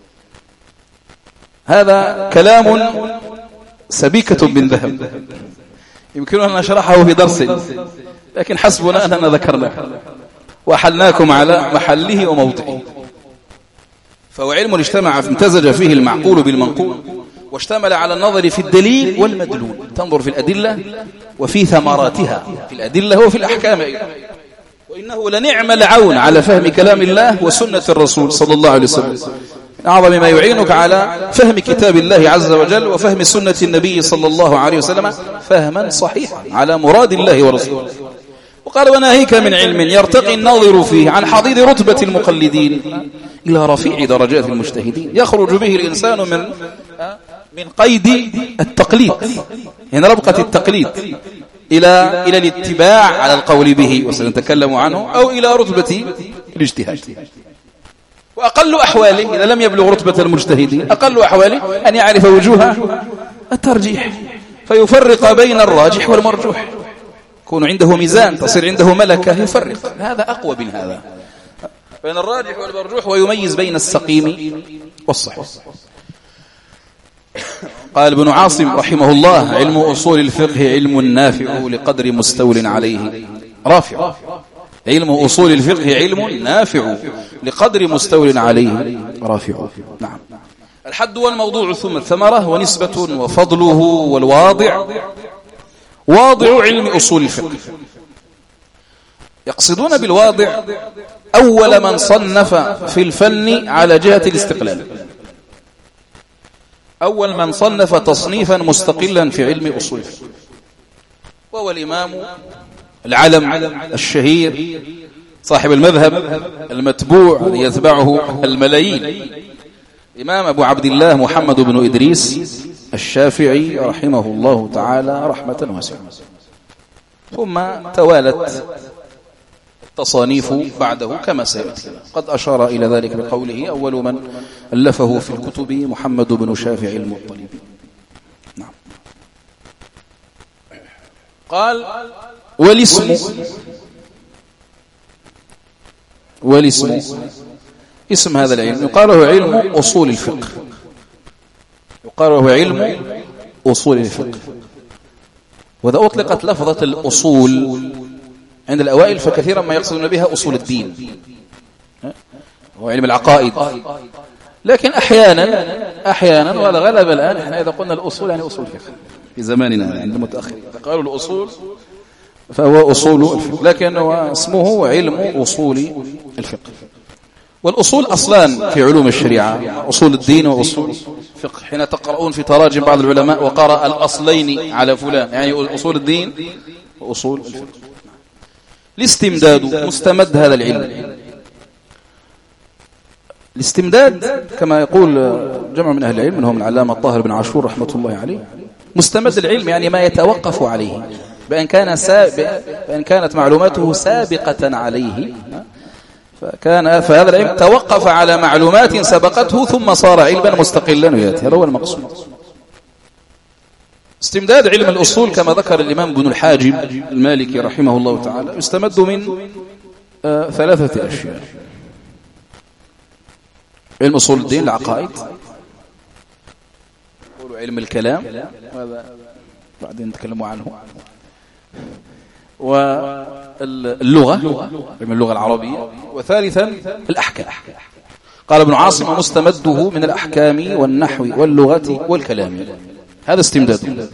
هذا كلام سبيكة من ذهب، يمكن أن نشرحه في درس، لكن حسبنا أننا ذكرناه وأحلناكم على محله وموضعه. فهو علم اجتمع امتزج فيه المعقول بالمنقول، واشتمل على النظر في الدليل والمدلول، تنظر في الأدلة وفي ثمراتها في الأدلة وفي الأحكام أيضا. وإنه لنعم العون على فهم كلام الله وسنة الرسول صلى الله عليه وسلم، أعظم ما يعينك على فهم كتاب الله عز وجل وفهم سنة النبي صلى الله عليه وسلم فهما صحيحا على مراد الله ورسوله. وقال: وناهيك من علم يرتقي الناظر فيه عن حضيض رتبة المقلدين إلى رفيع درجات المجتهدين، يخرج به الإنسان من قيد التقليد، يعني ربقة التقليد، إلى الاتباع على القول به، وسنتكلم عنه، أو إلى رتبة الاجتهاد. وأقل أحواله إذا لم يبلغ رتبة المجتهدين، أقل أحواله أن يعرف وجوه الترجيح، فيفرق بين الراجح والمرجوح، يكون عنده ميزان، تصير عنده ملكة يفرق، هذا أقوى من هذا، بين الراجح والمرجوح، ويميز بين السقيم والصحيح. قال ابن عاصم رحمه الله: علم أصول الفقه علم نافع لقدر مستول عليه رافع. علم أصول الفقه علم نافع لقدر مستول عليه رافع. نعم. الحد والموضوع ثم الثمرة ونسبة وفضله والواضع. واضع علم أصول الفقه، يقصدون بالواضع أول من صنف في الفن على جهة الاستقلال، أول من صنف تصنيفا مستقلا في علم أصول الفقه، وهو الإمام العلم الشهير صاحب المذهب المتبوع الذي يتبعه الملايين، إمام أبو عبد الله محمد بن إدريس الشافعي رحمه الله تعالى رحمة واسعة. ثم توالت التصانيف بعده كما سيأتي، قد أشار إلى ذلك بقوله: أول من ألفه في الكتب محمد بن شافع المطلب. نعم. قال: والاسم اسم هذا العلم يقال له علم أصول الفقه، يقال له علم أصول الفقه. وإذا أطلقت لفظة الأصول عند الأوائل فكثيرا ما يقصدون بها أصول الدين، هو علم العقائد، لكن أحيانا وهذا غلب الآن، احنا إذا قلنا الأصول يعني أصول الفقه في زماننا عند المتأخرين، قالوا الأصول فهو أصول الفقه، لكن هو اسمه علم أصول الفقه. والأصول أصلان في علوم الشريعة، أصول الدين وأصول الفقه. حين تقرؤون في تراجم بعض العلماء وقرأ الأصلين على فلان، يعني أصول الدين وأصول الفقه. الاستمداد مستمد هذا العلم، الاستمداد كما يقول جمع من أهل العلم منهم العلامة الطاهر بن عاشور رحمة الله عليه، مستمد العلم يعني ما يتوقف عليه بأن كانت معلوماته سابقة عليه، فهذا العلم توقف على معلومات سبقته ثم صار علما مستقلا وياتي. هذا هو المقصود. استمداد علم الأصول كما ذكر الإمام ابن الحاجب المالكي رحمه الله تعالى يستمد من 3 أشياء: علم أصول الدين العقائد، علم الكلام هذا بعدين نتكلموا عنه، واللغة علم اللغة العربية، وثالثا الأحكام. قال ابن عاصم: مستمده من الأحكام والنحو واللغة والكلام. هذا استمداده.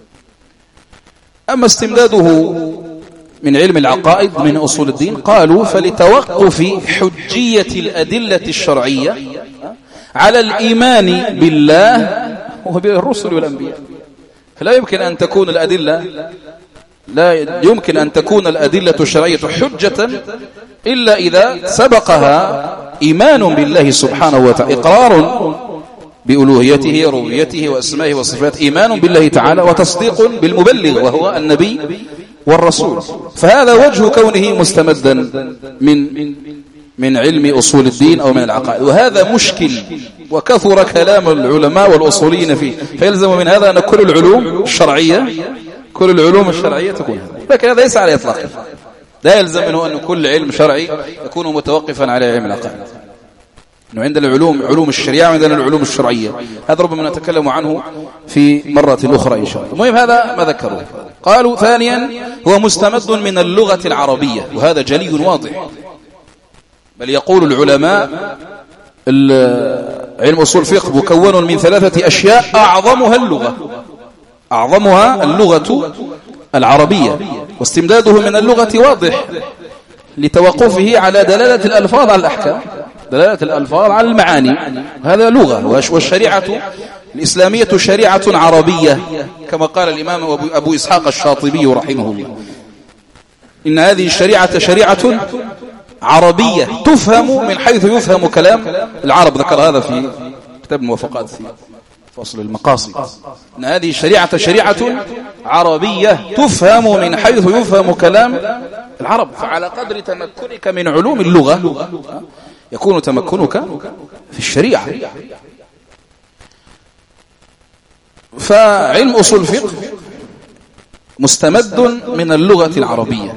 أما استمداده من علم العقائد من أصول الدين قالوا: فلتوقف حجية الأدلة الشرعية على الإيمان بالله وبالرسل والأنبياء. فلا يمكن أن تكون الأدلة الشرعية حجة إلا إذا سبقها إيمان بالله سبحانه وتعالى، إقرار بألوهيته وربوبيته وأسمائه وصفاته، إيمان بالله تعالى وتصديق بالمبلغ وهو النبي والرسول. فهذا وجه كونه مستمدا من علم أصول الدين أو من العقائد، وهذا مشكل وكثر كلام العلماء والأصوليين فيه. فيلزم من هذا أن كل العلوم الشرعية تكون، لكن هذا ليس على إطلاقه. لا يلزم منه أن كل علم شرعي يكون متوقفا على علم العقائد. إنه عندنا علوم الشريعة وعندنا العلوم الشرعية، هذا ربما نتكلم عنه في مرة أخرى إن شاء الله. المهم هذا ما ذكروه. قالوا: ثانيا هو مستمد من اللغة العربية، وهذا جلي واضح. بل يقول العلماء علم أصول الفقه مكون من 3 أشياء أعظمها اللغة العربية، واستمداده من اللغة واضح لتوقفه على دلالة الألفاظ على الأحكام، دلالة الألفاظ على المعاني. هذا لغة. والشريعة الإسلامية شريعة عربية كما قال الإمام أبو إسحاق الشاطبي رحمه الله: إن هذه الشريعة شريعة عربية تفهم من حيث يفهم كلام العرب. ذكر هذا في كتاب الموافقات في فصل المقاصد. إن هذه الشريعة شريعة عربية تفهم من حيث يفهم كلام العرب. فعلى قدر تمكنك من علوم اللغة يكون تمكنك في الشريعة. فعلم أصول الفقه مستمد من اللغة العربية.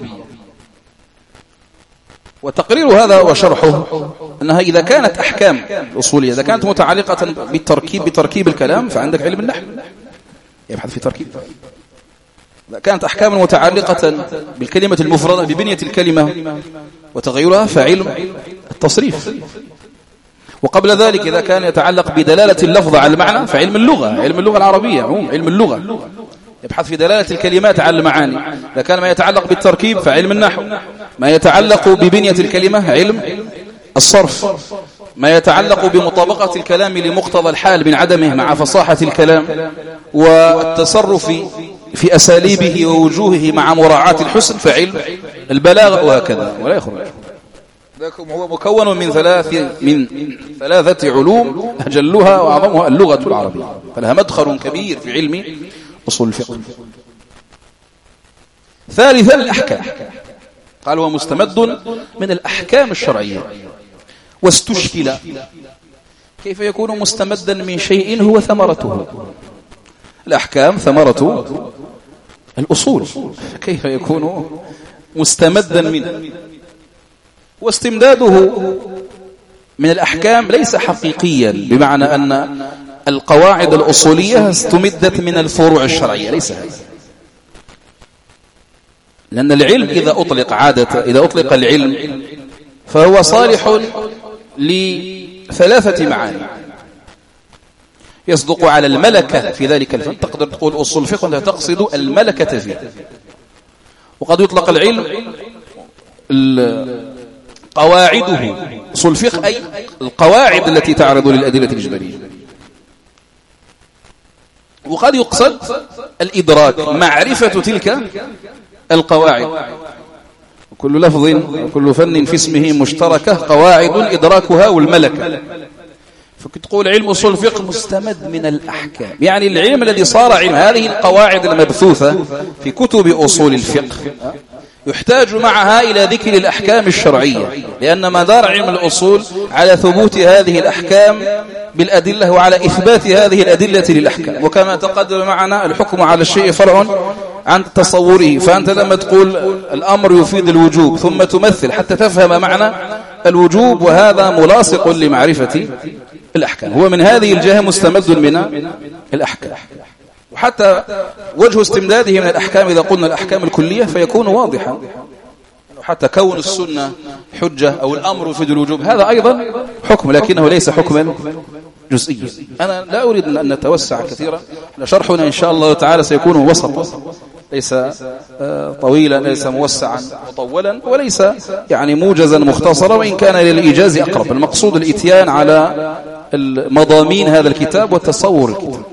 وتقرير هذا وشرحه أنها إذا كانت أحكام الأصولية إذا كانت متعلقة بتركيب الكلام فعندك علم النحو يبحث في تركيب. إذا كانت أحكام متعلقة بالكلمة المفردة ببنية الكلمة وتغيرها فعلم التصريف. وقبل ذلك إذا كان يتعلق بدلالة اللفظ على المعنى فعلم اللغة، علم اللغة العربية، علم اللغة يبحث في دلالة الكلمات على المعاني. إذا كان ما يتعلق بالتركيب فعلم النحو، ما يتعلق ببنية الكلمة علم الصرف، ما يتعلق بمطابقة الكلام لمقتضى الحال من عدمه مع فصاحة الكلام والتصرف في أساليبه ووجوهه مع مراعاة الحسن فعلم البلاغة، وهكذا ولا يخرج. هو مكون من ثلاثة علوم أجلها وأعظمها اللغة العربية، فلها مدخل كبير في علم أصول الفقه. ثالثا الأحكام، قال هو مستمد من الأحكام الشرعية. واستشكل كيف يكون مستمدا من شيء هو ثمرته؟ الأحكام ثمرة الأصول، كيف يكون مستمدا منه؟ واستمداده من الأحكام ليس حقيقيا، بمعنى أن القواعد الأصولية استمدت من الفروع الشرعية، ليس هذا. لأن العلم إذا أطلق العلم فهو صالح لثلاثة معاني يصدق على الملكة في ذلك الفن. تقدر تقول أصول الفقه وأنت تقصد الملكة فيه. وقد يطلق العلم قواعده، أصول الفقه أي القواعد التي تعرض للأدلة الإجمالية. وقد يقصد الإدراك، معرفة تلك القواعد. كل لفظ وكل فن في اسمه مشتركة قواعد إدراكها والملكة. فكنت تقول علم أصول الفقه مستمد من الأحكام، يعني العلم الذي صار علم هذه القواعد المبثوثة في كتب أصول الفقه يحتاج معها إلى ذكر الأحكام الشرعية، لأن مدار علم الأصول على ثبوت هذه الأحكام بالأدلة وعلى إثبات هذه الأدلة للأحكام. وكما تقدم معنا الحكم على الشيء فرع عن تصوره، فأنت لما تقول الأمر يفيد الوجوب ثم تمثل حتى تفهم معنى الوجوب، وهذا ملاصق لمعرفة الأحكام. هو من هذه الجهة مستمد من الأحكام، وحتى وجه استمداده من الأحكام إذا قلنا الأحكام الكلية فيكون واضحا، حتى كون السنة حجة أو الأمر يفيد الوجوب هذا أيضا حكم، لكنه ليس حكما جزئيا. أنا لا أريد أن نتوسع كثيرا، شرحنا إن شاء الله تعالى سيكون وسطا، ليس طويلا، ليس موسعا مطولا، وليس يعني موجزا مختصرا، وإن كان للإيجاز أقرب. المقصود الإتيان على مضامين هذا الكتاب وتصور الكتاب.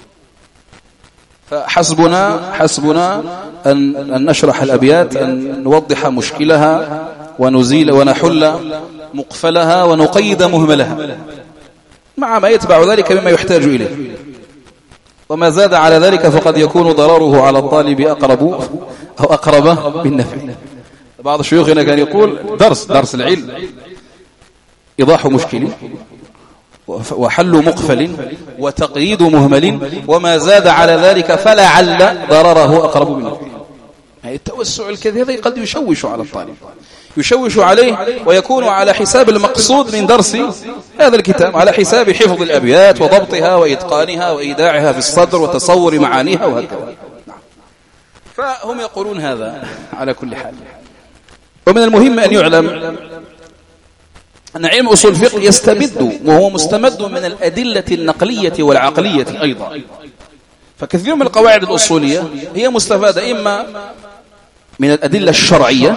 فحسبنا أن نشرح الأبيات، أن نوضح مشكلها ونزيل ونحل مقفلها ونقيد مهملها، مع ما يتبع ذلك مما يحتاج إليه. وما زاد على ذلك فقد يكون ضرره على الطالب أقرب بالنفع. بعض شيوخنا كان يقول درس العلم إيضاح مشكل وحل مقفل وتقييد مهمل، وما زاد على ذلك فلعل ضرره أقرب منه. يعني التوسع الكثير قد يشوش على الطالب، يشوش عليه، ويكون على حساب المقصود من درس هذا الكتاب، على حساب حفظ الأبيات وضبطها وإتقانها وإيداعها في الصدر وتصور معانيها وهكذا. فهم يقولون هذا على كل حال. ومن المهم أن يعلم أن علم أصول الفقه يستمد، وهو مستمد من الأدلة النقلية والعقلية أيضا. فكثير من القواعد الأصولية هي مستفادة إما من الأدلة الشرعية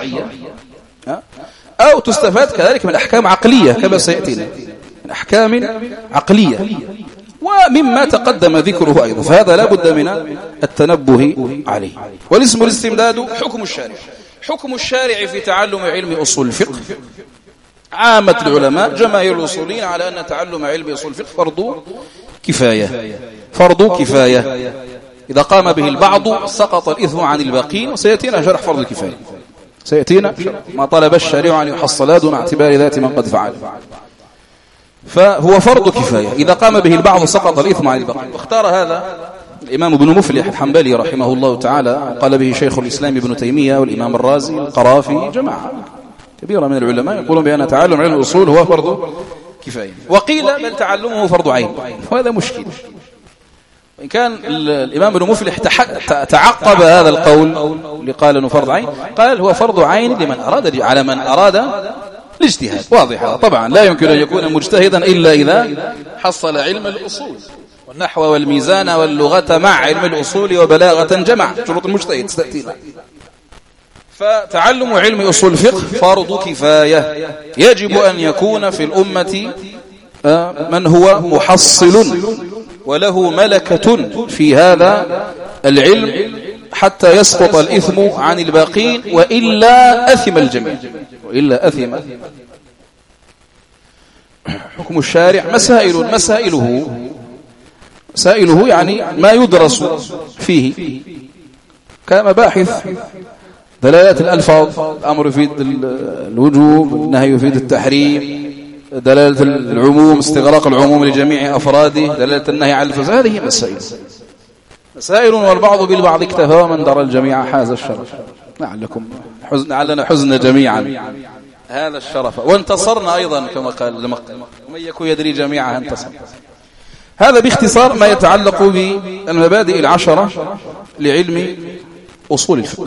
أو تستفاد كذلك من أحكام عقلية كما سيأتينا، من أحكام عقلية ومما تقدم ذكره أيضا، فهذا لا بد من التنبه عليه. والاسم الاستمداد حكم الشارع. حكم الشارع في تعلم علم أصول الفقه، عامة العلماء جماهير الأصوليين على أن تعلم علم أصول الفقه فرض كفاية، إذا قام به البعض سقط الإثم عن الباقين. وسيأتينا شرح فرض الكفاية، سيأتينا ما طلب الشارع أن يحصل دون اعتبار ذات من قد فعل. فهو فرض كفاية، إذا قام به البعض سقط الإثم عن الباقين. واختار هذا الإمام ابن مفلح الحنبلي رحمه الله تعالى، قال به شيخ الإسلام ابن تيمية والإمام الرازي القرافي، جماعة كبيرة من العلماء يقولون بأن تعلم علم الأصول هو فرض كفاية، وقيل بل تعلمه فرض عين، وهذا مشكل. وإن كان الإمام ابن مفلح تعقب هذا القول اللي قال أنه فرض عين، قال هو فرض عين لمن أراد، على من أراد الاجتهاد. واضح طبعا، لا يمكن أن يكون مجتهدا إلا إذا حصل علم الأصول والنحو والميزان واللغة مع علم الأصول وبلاغة جمع شروط المجتهد تأتينا. فتعلم علم أصول الفقه فرض كفاية، يجب أن يكون في الأمة من هو محصل وله ملكة في هذا العلم حتى يسقط الإثم عن الباقين، وإلا أثم الجميع، وإلا أثم. حكم الشارع مسائله يعني ما يدرس فيه كمباحث دلالات الألفاظ، الأمر يفيد الوجوب، النهي يفيد التحريم، دلالة العموم استغراق العموم لجميع أفراده، دلالة النهي عن الفساد. هذه مسائل والبعض بالبعض اكتفى، ومن درى الجميع حاز الشرف. لعلنا حزن جميعا هذا الشرف، وانتصرنا أيضا كما قال ومن يكن يدري جميعا انتصر. هذا باختصار ما يتعلق بالمبادئ العشرة لعلم أصول الفقه.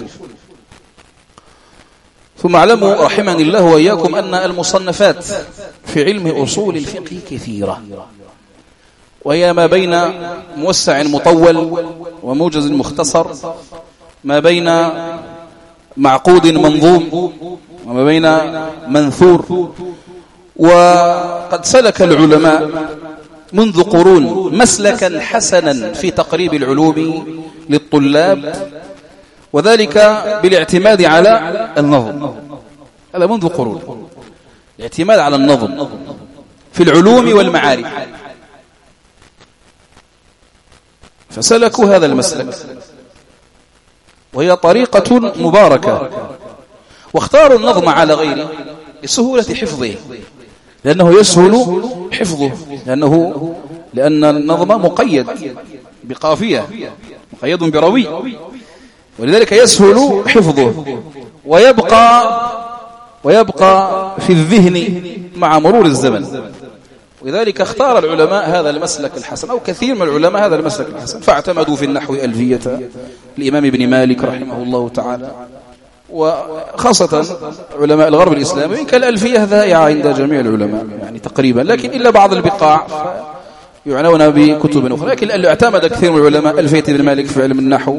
ثم اعلموا رحمني الله وإياكم أن المصنفات في علم أصول الفقه كثيرة، وهي ما بين موسع مطول وموجز مختصر، ما بين معقود منظوم وما بين منثور. وقد سلك العلماء منذ قرون مسلكا حسنا في تقريب العلوم للطلاب، وذلك بالاعتماد على النظم. هذا منذ قرون، الاعتماد على النظم في العلوم والمعارف. فسلكوا هذا المسلك، وهي طريقة مباركة، واختاروا النظم على غيره لسهولة حفظه، لأنه يسهل حفظه، لأن النظم مقيد بقافية، مقيد بروي، ولذلك يسهل حفظه ويبقى في الذهن مع مرور الزمن. ولذلك اختار العلماء هذا المسلك الحسن، أو كثير من العلماء هذا المسلك الحسن، فاعتمدوا في النحو ألفية الإمام ابن مالك رحمه الله تعالى، وخاصة علماء الغرب الإسلامي كالألفية ذائعة عند جميع العلماء يعني تقريبا، لكن إلا بعض البقاع يعنون بكتب أخرى. لكن اللي اعتمد كثير من العلماء ألفية ابن مالك في علم النحو،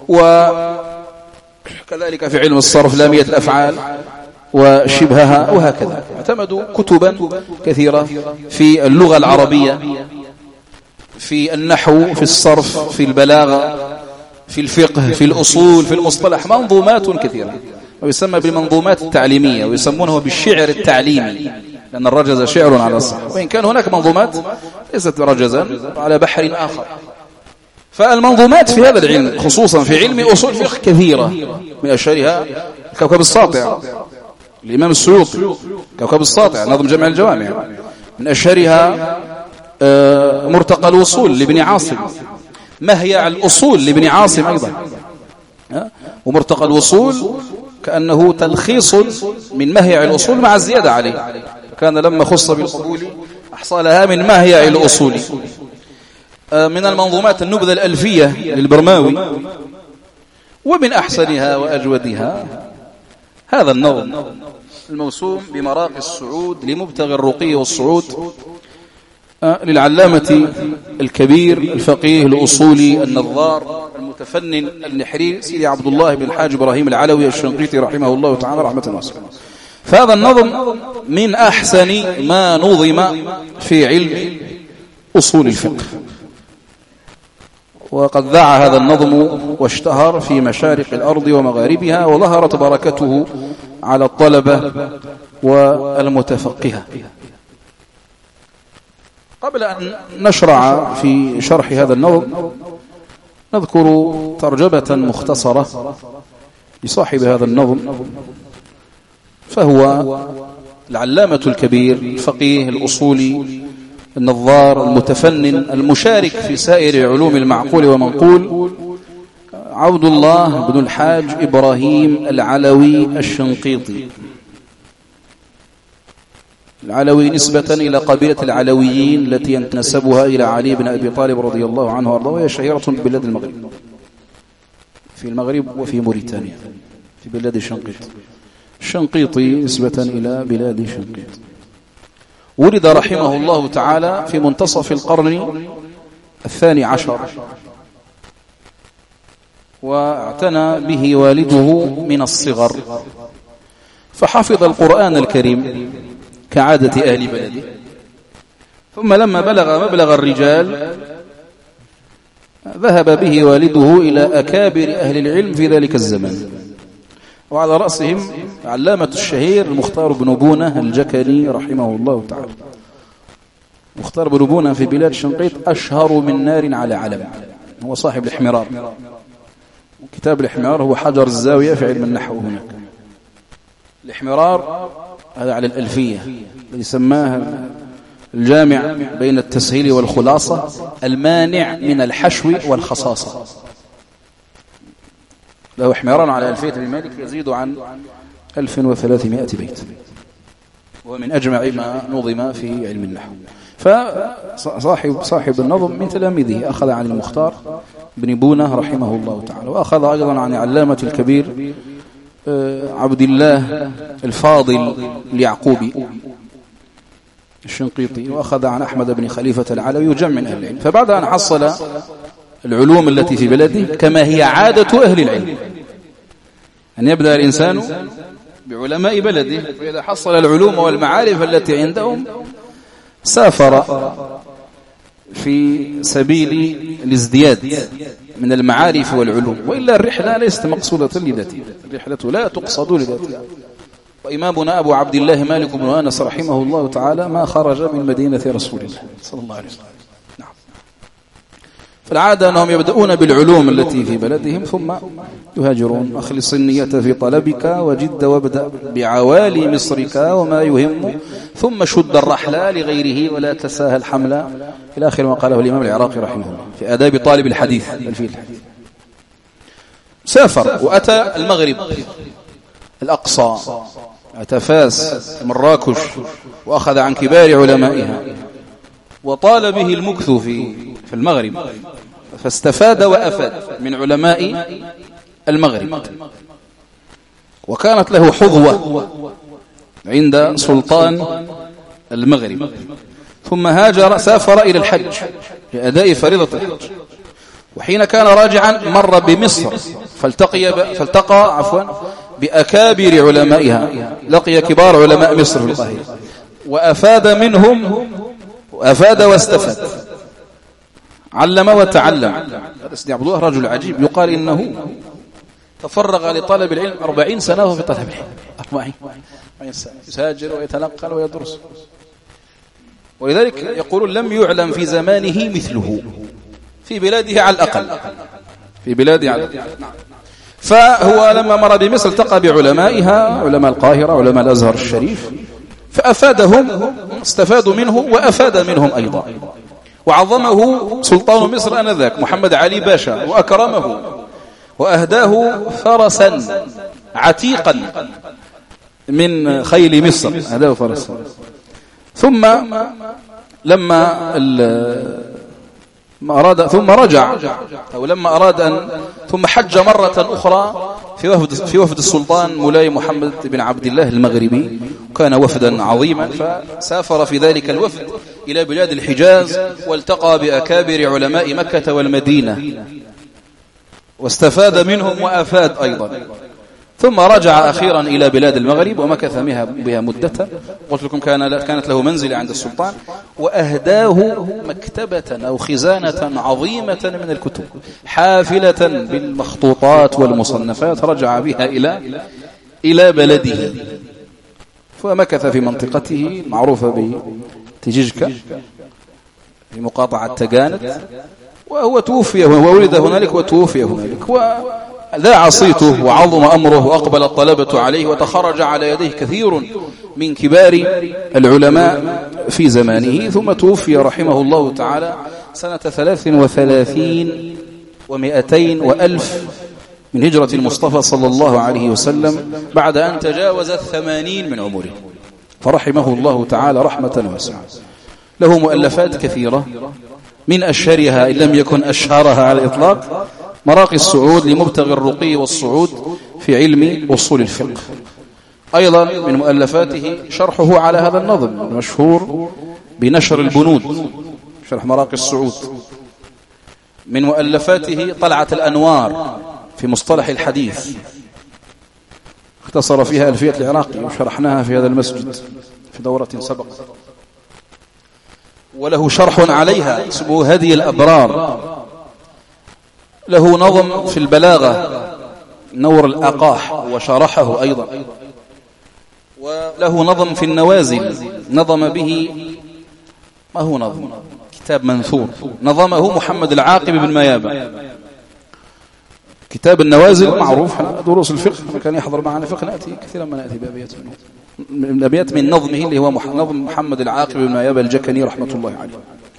وكذلك في علم الصرف لامية الأفعال وشبهها، وهكذا اعتمدوا كتبا كثيرة في اللغة العربية، في النحو، في الصرف، في البلاغة، في الفقه، في الأصول، في المصطلح، منظومات كثيرة، ويسمى بالمنظومات التعليمية، ويسمونه بالشعر التعليمي، لأن الرجز شعر على الصح، وإن كان هناك منظومات ليست رجزا على بحر آخر. فالمنظومات في هذا العلم خصوصا في علم أصول الفقه كثيرة، من أشهرها كوكب الساطع الإمام السيوطي، كوكب الساطع نظم جمع الجوامع. من أشهرها مرتقى الوصول لابن عاصم، مهيع الأصول لابن عاصم أيضا، ومرتقى الوصول كأنه تلخيص من مهيع الأصول مع الزيادة عليه، كان لما خص بالقبول أحصى لها من مهيع الأصول. من المنظومات النبذة الألفية للبرماوي، ومن أحسنها وأجودها هذا النظم الموسوم بمراقي الصعود لمبتغي الرقي والصعود للعلامة الكبير الفقيه الأصولي النظار المتفنن النحري سيدي عبد الله بن الحاج إبراهيم العلوي الشنقيطي رحمه الله تعالى رحمة واسعة. فهذا النظم من أحسن ما نظم في علم أصول الفقه، وقد ذاع هذا النظم واشتهر في مشارق الأرض ومغاربها، وظهرت بركته على الطلبة والمتفقهة. قبل أن نشرع في شرح هذا النظم نذكر ترجمة مختصرة لصاحب هذا النظم، فهو العلامة الكبير الفقيه الأصولي النظار المتفنن المشارك في سائر علوم المعقول ومنقول، عبد الله بن الحاج إبراهيم العلوي الشنقيطي. العلوي نسبة إلى قبيلة العلويين التي ينتسبها إلى علي بن أبي طالب رضي الله عنه وارضاه، وهي شهيرة ببلاد المغرب، في المغرب وفي موريتانيا، في بلاد الشنقيط. الشنقيطي نسبة إلى بلاد شنقيط. ولد رحمه الله تعالى في منتصف القرن الثاني عشر، واعتنى به والده من الصغر، فحفظ القرآن الكريم كعادة أهل بلده. ثم لما بلغ مبلغ الرجال ذهب به والده إلى أكابر أهل العلم في ذلك الزمن، وعلى رأسهم علامة الشهير المختار بن بونة الجكري رحمه الله تعالى. مختار بن بونة في بلاد شنقيط أشهر من نار على علم، هو صاحب الإحمرار. كتاب الإحمرار هو حجر الزاوية في علم النحو. هناك الإحمرار هذا على الألفية الذي سماه الجامع بين التسهيل والخلاصة، المانع من الحشو والخصاصة. له إحمرار على ألفية ابن مالك يزيد عن 1300 بيت، ومن أجمع ما نظم في علم النحو. فصاحب النظم من تلاميذه، أخذ عن المختار بن بونة رحمه الله تعالى، وأخذ أيضا عن علامة الكبير عبد الله الفاضل اليعقوبي الشنقيطي، وأخذ عن أحمد بن خليفة العلوي وجمع من أهل العلم. فبعد أن حصل العلوم التي في بلده كما هي عادة أهل العلم أن يبدأ الإنسان بعلماء بلده، وإذا حصل العلوم والمعارف التي عندهم سافر في سبيل الازدياد من المعارف والعلوم، وإلا الرحلة ليست مقصودة لذاتها، الرحلة لا تقصد لذاتها، وإمامنا أبو عبد الله مالك بن أنس رحمه الله تعالى ما خرج من مدينة رسول الله صلى الله عليه وسلم. نعم. فالعادة أنهم يبدأون بالعلوم التي في بلدهم ثم يهاجرون. أخلص النية في طلبك وجد وابدأ بعوالي مصرك وما يهم ثم شد الرحل لغيره ولا تساهل حملا، إلى آخر ما قاله الإمام العراقي رحمه الله في آداب طالب الحديث. سافر وأتى المغرب الأقصى، أتى فاس مراكش، وأخذ عن كبار علمائها، وطال به المكث في المغرب، فاستفاد وأفاد من علماء المغرب، وكانت له حظوة عند سلطان المغرب. ثم هاجر سافر إلى الحج لأداء فريضة الحج، وحين كان راجعا مر بمصر فالتقى بأكابر علمائها، لقي كبار علماء مصر في القاهرة وأفاد منهم، وأفاد واستفاد، علم وتعلم. هذا سيدي عبد الله رجل عجيب، يقال إنه تفرغ لطلب العلم 40 سنة في طلب العلم، 40 سنة يساجر ويتنقل ويدرس. ولذلك يقول لم يعلم في زمانه مثله في بلاده على الأقل، في بلاده على الأقل. فهو لما مر بمصر التقى بعلمائها، علماء القاهرة، علماء الأزهر الشريف، فأفادهم، استفادوا منه وأفاد منهم أيضا. وعظمه سلطان مصر آنذاك محمد علي باشا، وأكرمه وأهداه فرسا عتيقا من خيل مصر، أهداه فرسا. ثم لما ثم رجع، أو لما أراد ثم حج مرة أخرى في وفد السلطان مولاي محمد بن عبد الله المغربي، وكان وفدا عظيما، فسافر في ذلك الوفد إلى بلاد الحجاز، والتقى بأكابر علماء مكة والمدينة، واستفاد منهم وأفاد أيضا. ثم رجع أخيرا إلى بلاد المغرب ومكث بها مدة. قلت لكم كانت له منزل عند السلطان، وأهداه مكتبة أو خزانة عظيمة من الكتب حافلة بالمخطوطات والمصنفات، رجع بها إلى بلده، فمكث في منطقته المعروفة بتجيجكا في مقاطعة تجانت، وهو توفي، وولد هنالك وتوفي هنالك، ذاع صيته وعظم أمره، وأقبل الطلبة عليه، وتخرج على يديه كثير من كبار العلماء في زمانه. ثم توفي رحمه الله تعالى سنة 33 و200 وألف من هجرة المصطفى صلى الله عليه وسلم، بعد أن تجاوز 80 من عمره، فرحمه الله تعالى رحمة واسعة. له مؤلفات كثيرة، من أشهرها إن لم يكن أشهرها على الإطلاق مراقي السعود لمبتغي الرقي والصعود في علم أصول الفقه. أيضا من مؤلفاته شرحه على هذا النظم المشهور بنشر البنود، شرح مراقي السعود. من مؤلفاته طلعة الأنوار في مصطلح الحديث، اختصر فيها ألفية العراقي وشرحناها في هذا المسجد في دورة سبقت. وله شرح عليها اسمه هدي الأبرار. له نظم في البلاغة نور الأقاح وشرحه أيضا. وله نظم في النوازل نظم به، ما هو نظم، كتاب منثور نظمه محمد العاقب بن ميابة. كتاب النوازل معروف دروس الفقه، كان يحضر معنا فقه، نأتي كثيرا ما نأتي بأبيات منه، من أبيات من نظمه اللي هو نظم محمد العاقب بن ميابة الجكني رحمة الله عليه.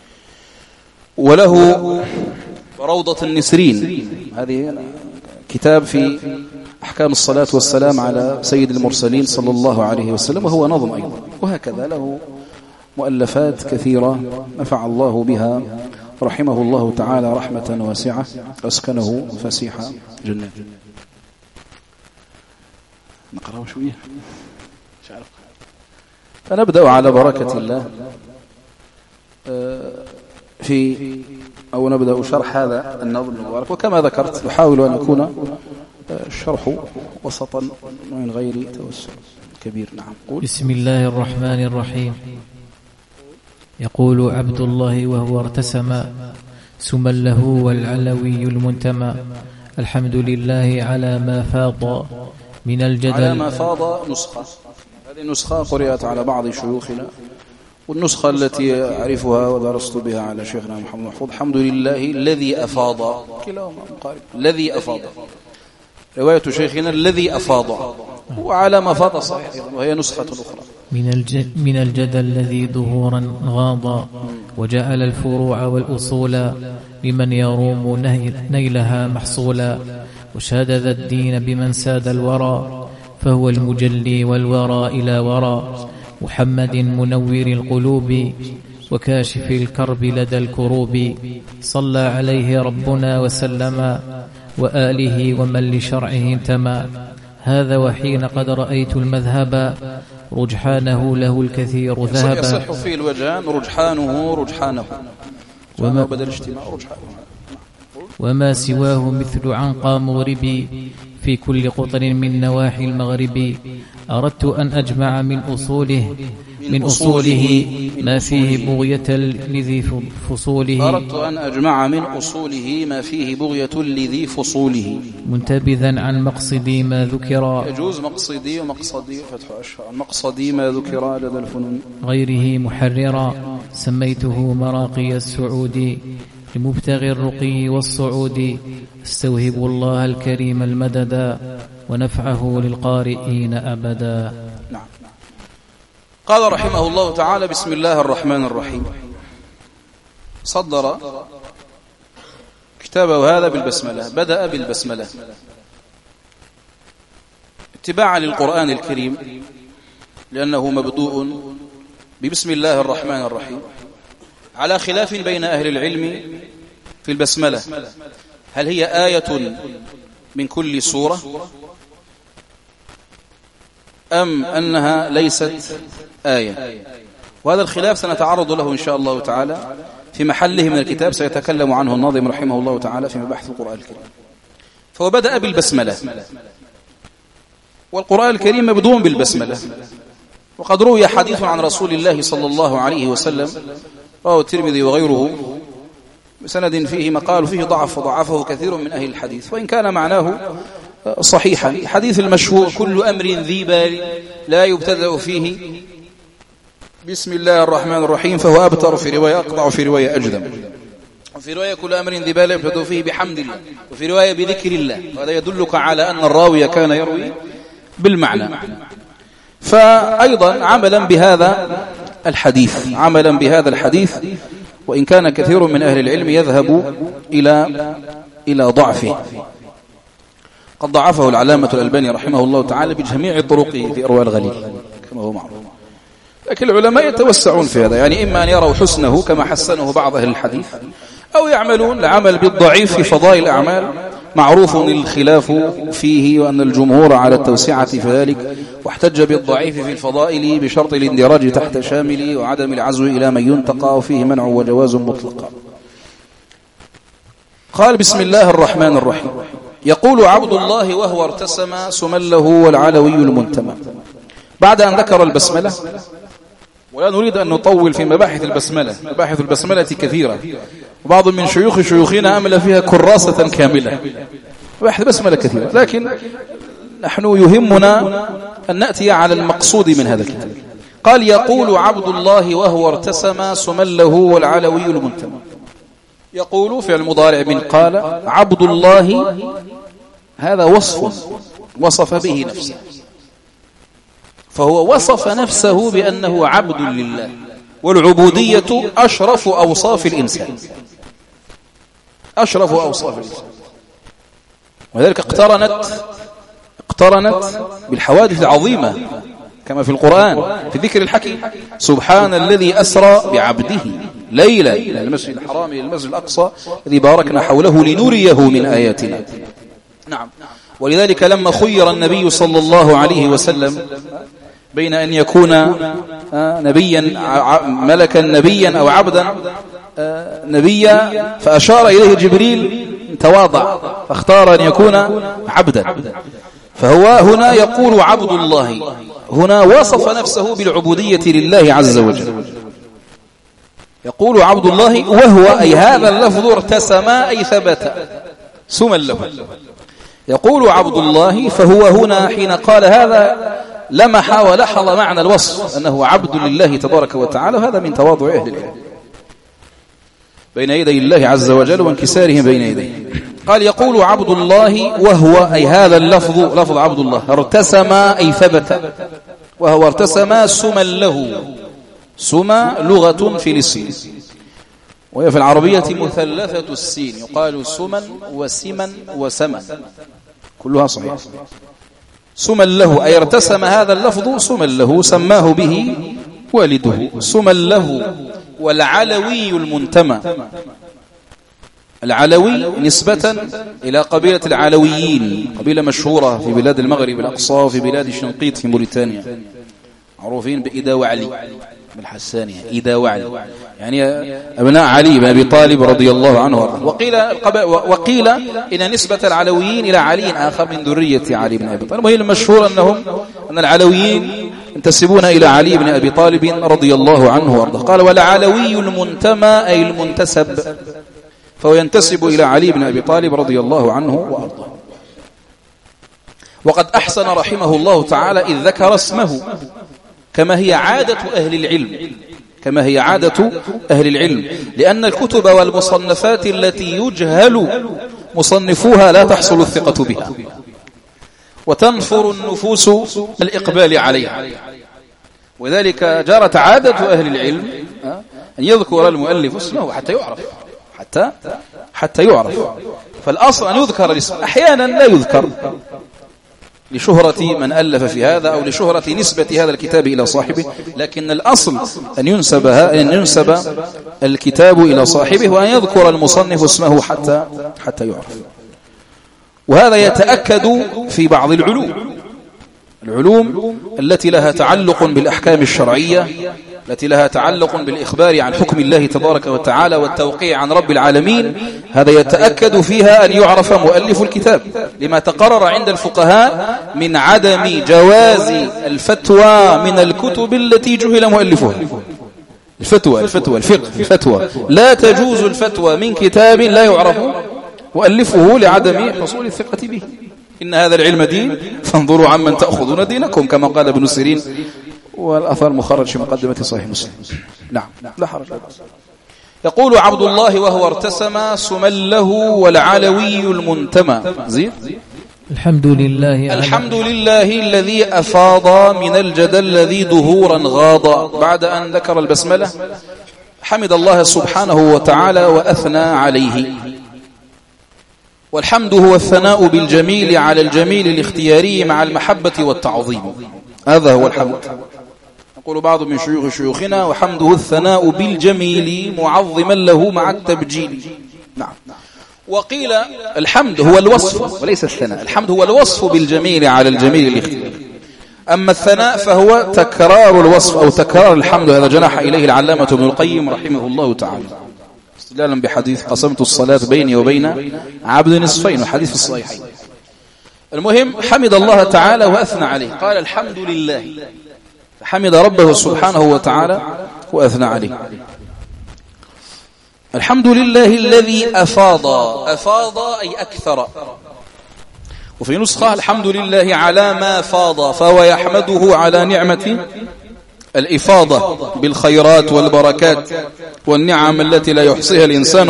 وله روضة النسرين، هذه كتاب في أحكام الصلاة والسلام على سيد المرسلين صلى الله عليه وسلم، وهو نظم أيضا. وهكذا له مؤلفات كثيرة نفع الله بها رحمه الله تعالى رحمة واسعة، أسكنه فسيح جنة. نقرأ شوية فنبدأ على بركة الله نبدأ شرح هذا النظم المبارك. وكما ذكرت نحاول أن يكون الشرح وسطا من غير توسع كبير. نعم. قول. بسم الله الرحمن الرحيم. يقول عبد الله وهو ارتسم سما له والعلوي المنتمى، الحمد لله على ما فاض من الجدل على ما فاض نسخة. هذه النسخة قرأت على بعض شيوخنا، والنسخة التي أعرفها ودرست بها على شيخنا محمد محفوظ الحمد لله الذي أفاض، كلاهما مقارب، الذي أفاض. رواية شيخنا الذي أفاض، وعلى ما فاض صحيح، وهي نسخة أخرى. من الجدل الذي ظهورا غاض، وجعل الفروع والأصول لمن يروم نيلها محصولا، وشادد الدين بمن ساد الورى، فهو المجلي والورى إلى ورى، محمد منور القلوب وكاشف الكرب لدى الكروب، صلى عليه ربنا وسلم، وآله ومن لشرعه انتمى. هذا وحين قد رأيت المذهب رجحانه له الكثير ذهبا. يصح في الوجهان رجحانه وبدل اجتماع رجحانه. وما سواه مثل عنقى مغربي في كل قطر من نواحي المغرب. أردت أن أجمع من أصوله ما فيه بغية لذي فصوله. أردت أن أجمع من أصوله ما فيه بغية لذي فصوله، منتبذا عن مقصدي ما ذكر. يجوز مقصدي ومقصدي فتح أشهر. مقصدي ما ذكر لدى الفنون غيره محررا، سميته مراقي السعود، لمبتغي الرقي والصعود. استوهب الله الكريم المددا، ونفعه للقارئين أبدا. نعم. قال رحمه الله تعالى: بسم الله الرحمن الرحيم. صدر كتابه هذا بالبسملة، بدأ بالبسملة اتباعا للقرآن الكريم، لأنه مبدوء ببسم الله الرحمن الرحيم، على خلاف بين أهل العلم في البسملة، هل هي آية من كل سورة أم أنها ليست آية؟ وهذا الخلاف سنتعرض له إن شاء الله تعالى في محله من الكتاب، سيتكلم عنه الناظم رحمه الله تعالى في مباحث القرآن الكريم. فهو بدأ بالبسملة، والقرآن الكريم مبدوء بالبسملة. وقد روي حديث عن رسول الله صلى الله عليه وسلم، رواه الترمذي وغيره بسند فيه مقال فيه ضعف، وضعفه كثير من أهل الحديث، وإن كان معناه صحيحا. الحديث المشهور: كل أمر ذي بال لا يبتدأ فيه بسم الله الرحمن الرحيم فهو أبتر، في رواية أقطع، وفي رواية أجدم، وفي رواية كل أمر ذي بال لا يبتدأ فيه بحمد الله، وفي رواية بذكر الله. وهذا يدلك على أن الراوي كان يروي بالمعنى. فأيضا عملا بهذا الحديث وإن كان كثير من أهل العلم يذهب إلى ضعفه، قد ضعفه العلامة الألباني رحمه الله تعالى بجميع طرقه في إرواء الغليل كما هو معروف. لكن العلماء يتوسعون في هذا، يعني إما أن يروا حسنه كما حسنه بعض أهل الحديث، أو يعملون العمل بالضعيف في فضائل الأعمال. معروف الخلاف فيه، وأن الجمهور على التوسعة في ذلك، واحتج بالضعيف في الفضائل بشرط الاندراج تحت شامل وعدم العزو إلى من ينتقى، وفيه منع وجواز مطلقا. قال: بسم الله الرحمن الرحيم. يقول عبد الله وهو ارتسم سمله والعلوي المنتمى. بعد أن ذكر البسملة، ولا نريد أن نطول في مباحث البسملة، مباحث البسملة كثيرة، وبعض من شيوخنا أمل فيها كراسة كاملة، مباحث البسملة كثيرة، لكن نحن يهمنا أن نأتي على المقصود من هذا الكتاب. قال: يقول عبد الله وهو ارتسم سمله والعلوي المنتمى. يقول فعل مضارع من قال. عبد الله هذا وصف به نفسه، فهو وصف نفسه بأنه عبد لله، والعبودية أشرف أوصاف الإنسان، أشرف أوصاف الإنسان. وذلك اقترنت بالحوادث العظيمة كما في القرآن في ذكر الحكيم: سبحان الذي أسرى بعبده ليلا من المسجد الحرام إلى المسجد الأقصى الذي باركنا حوله لنريه من آياتنا. نعم. ولذلك لما خير النبي صلى الله عليه وسلم بين أن يكون نبيا ملكا نبيا أو عبدا نبيا، فأشار إليه جبريل تواضع فاختار أن يكون عبدا. فهو هنا يقول عبد الله، هنا وصف نفسه بالعبودية لله عز وجل. يقول عبد الله وهو، أي هذا اللفظ ارتسم أي ثبت سما له، يقول عبد الله فهو هنا حين قال هذا لمح ولحظ معنى الوصف أنه عبد لله تبارك وتعالى، وهذا من تواضع أهل العلم بين يدي الله عز وجل وانكسارهم بين يديه. قال يقول عبد الله وهو أي هذا اللفظ لفظ عبد الله ارتسم أي ثبت، وهو ارتسم سما له، سما لغة في الاسم، وهي في العربية مثلثة السين، يقال سما وسما وسما كلها صحيح. سما له أي ارتسم هذا اللفظ سما له سماه به والده، سما له. والعلوي المنتمى، العلوي نسبة إلى قبيلة العلويين، قبيلة مشهورة في بلاد المغرب الأقصى وفي بلاد الشنقيط في موريتانيا، معروفين بإدا وعلي بالحسانية، إدا وعلي يعني أبناء علي بن أبي طالب رضي الله عنه. وقيل إن نسبة العلويين إلى علي آخر من ذرية علي بن أبي طالب، وهي المشهور أن العلويين ينتسبون إلى علي بن أبي طالب رضي الله عنه وارضاه. قال والعلوي المنتمى أي المنتسب، فهو ينتسب إلى علي بن أبي طالب رضي الله عنه وارضاه. وقد أحسن رحمه الله تعالى إذ ذكر اسمه كما هي عادة أهل العلم، كما هي عادة أهل العلم، لأن الكتب والمصنفات التي يجهل مصنفوها لا تحصل الثقة بها وتنفر النفوس الإقبال عليها، وذلك جرت عادة أهل العلم أن يذكر المؤلف اسمه حتى يعرف. فالأصل أن يذكر الاسم، أحيانا لا يذكر لشهرة من ألف في هذا أو لشهرة نسبة هذا الكتاب إلى صاحبه، لكن الأصل أن ينسب الكتاب إلى صاحبه وأن يذكر المصنف اسمه حتى يعرف. وهذا يتأكد في بعض العلوم التي لها تعلق بالأحكام الشرعية، التي لها تعلق بالإخبار عن حكم الله تبارك وتعالى والتوقيع عن رب العالمين. هذا يتأكد فيها أن يعرف مؤلف الكتاب، لما تقرر عند الفقهاء من عدم جواز الفتوى من الكتب التي جهل مؤلفها. الفتوى لا تجوز الفتوى من كتاب لا يعرف مؤلفه لعدم حصول الثقة به. إن هذا العلم دين فانظروا عمن تأخذون دينكم، كما قال ابن سيرين، والأثر مخرج في مقدمة صحيح مسلم. نعم لا حرج. يقول عبد الله وهو ارتسم سما له والعلوي المنتمى. زين. الحمد لله الذي أفاض من الجدل الذي ظهورا غاض. بعد أن ذكر البسملة حمد الله سبحانه وتعالى وأثنى عليه. والحمد هو الثناء بالجميل على الجميل الاختياري مع المحبة والتعظيم، هذا هو الحمد. يقول بعض من شيوخنا وحمده الثناء بالجميل معظما له مع التبجيل. نعم. وقيل الحمد هو الوصف وليس الثناء، الحمد هو الوصف بالجميل على الجميل الاختياري، أما الثناء فهو تكرار الوصف أو تكرار الحمد. هذا جنح إليه العلامة ابن القيم رحمه الله تعالى استدلالا بحديث قسمت الصلاة بيني وبين عبد نصفين، وحديث في الصحيحين. المهم حمد الله تعالى وأثنى عليه. قال الحمد لله، فحمد ربه سبحانه وتعالى وأثنى عليه. الحمد لله الذي أفاض أي أكثر. وفي نسخة الحمد لله على ما فاض، فهو يحمده على نعمة الإفاضة بالخيرات والبركات والنعم التي لا يحصيها الإنسان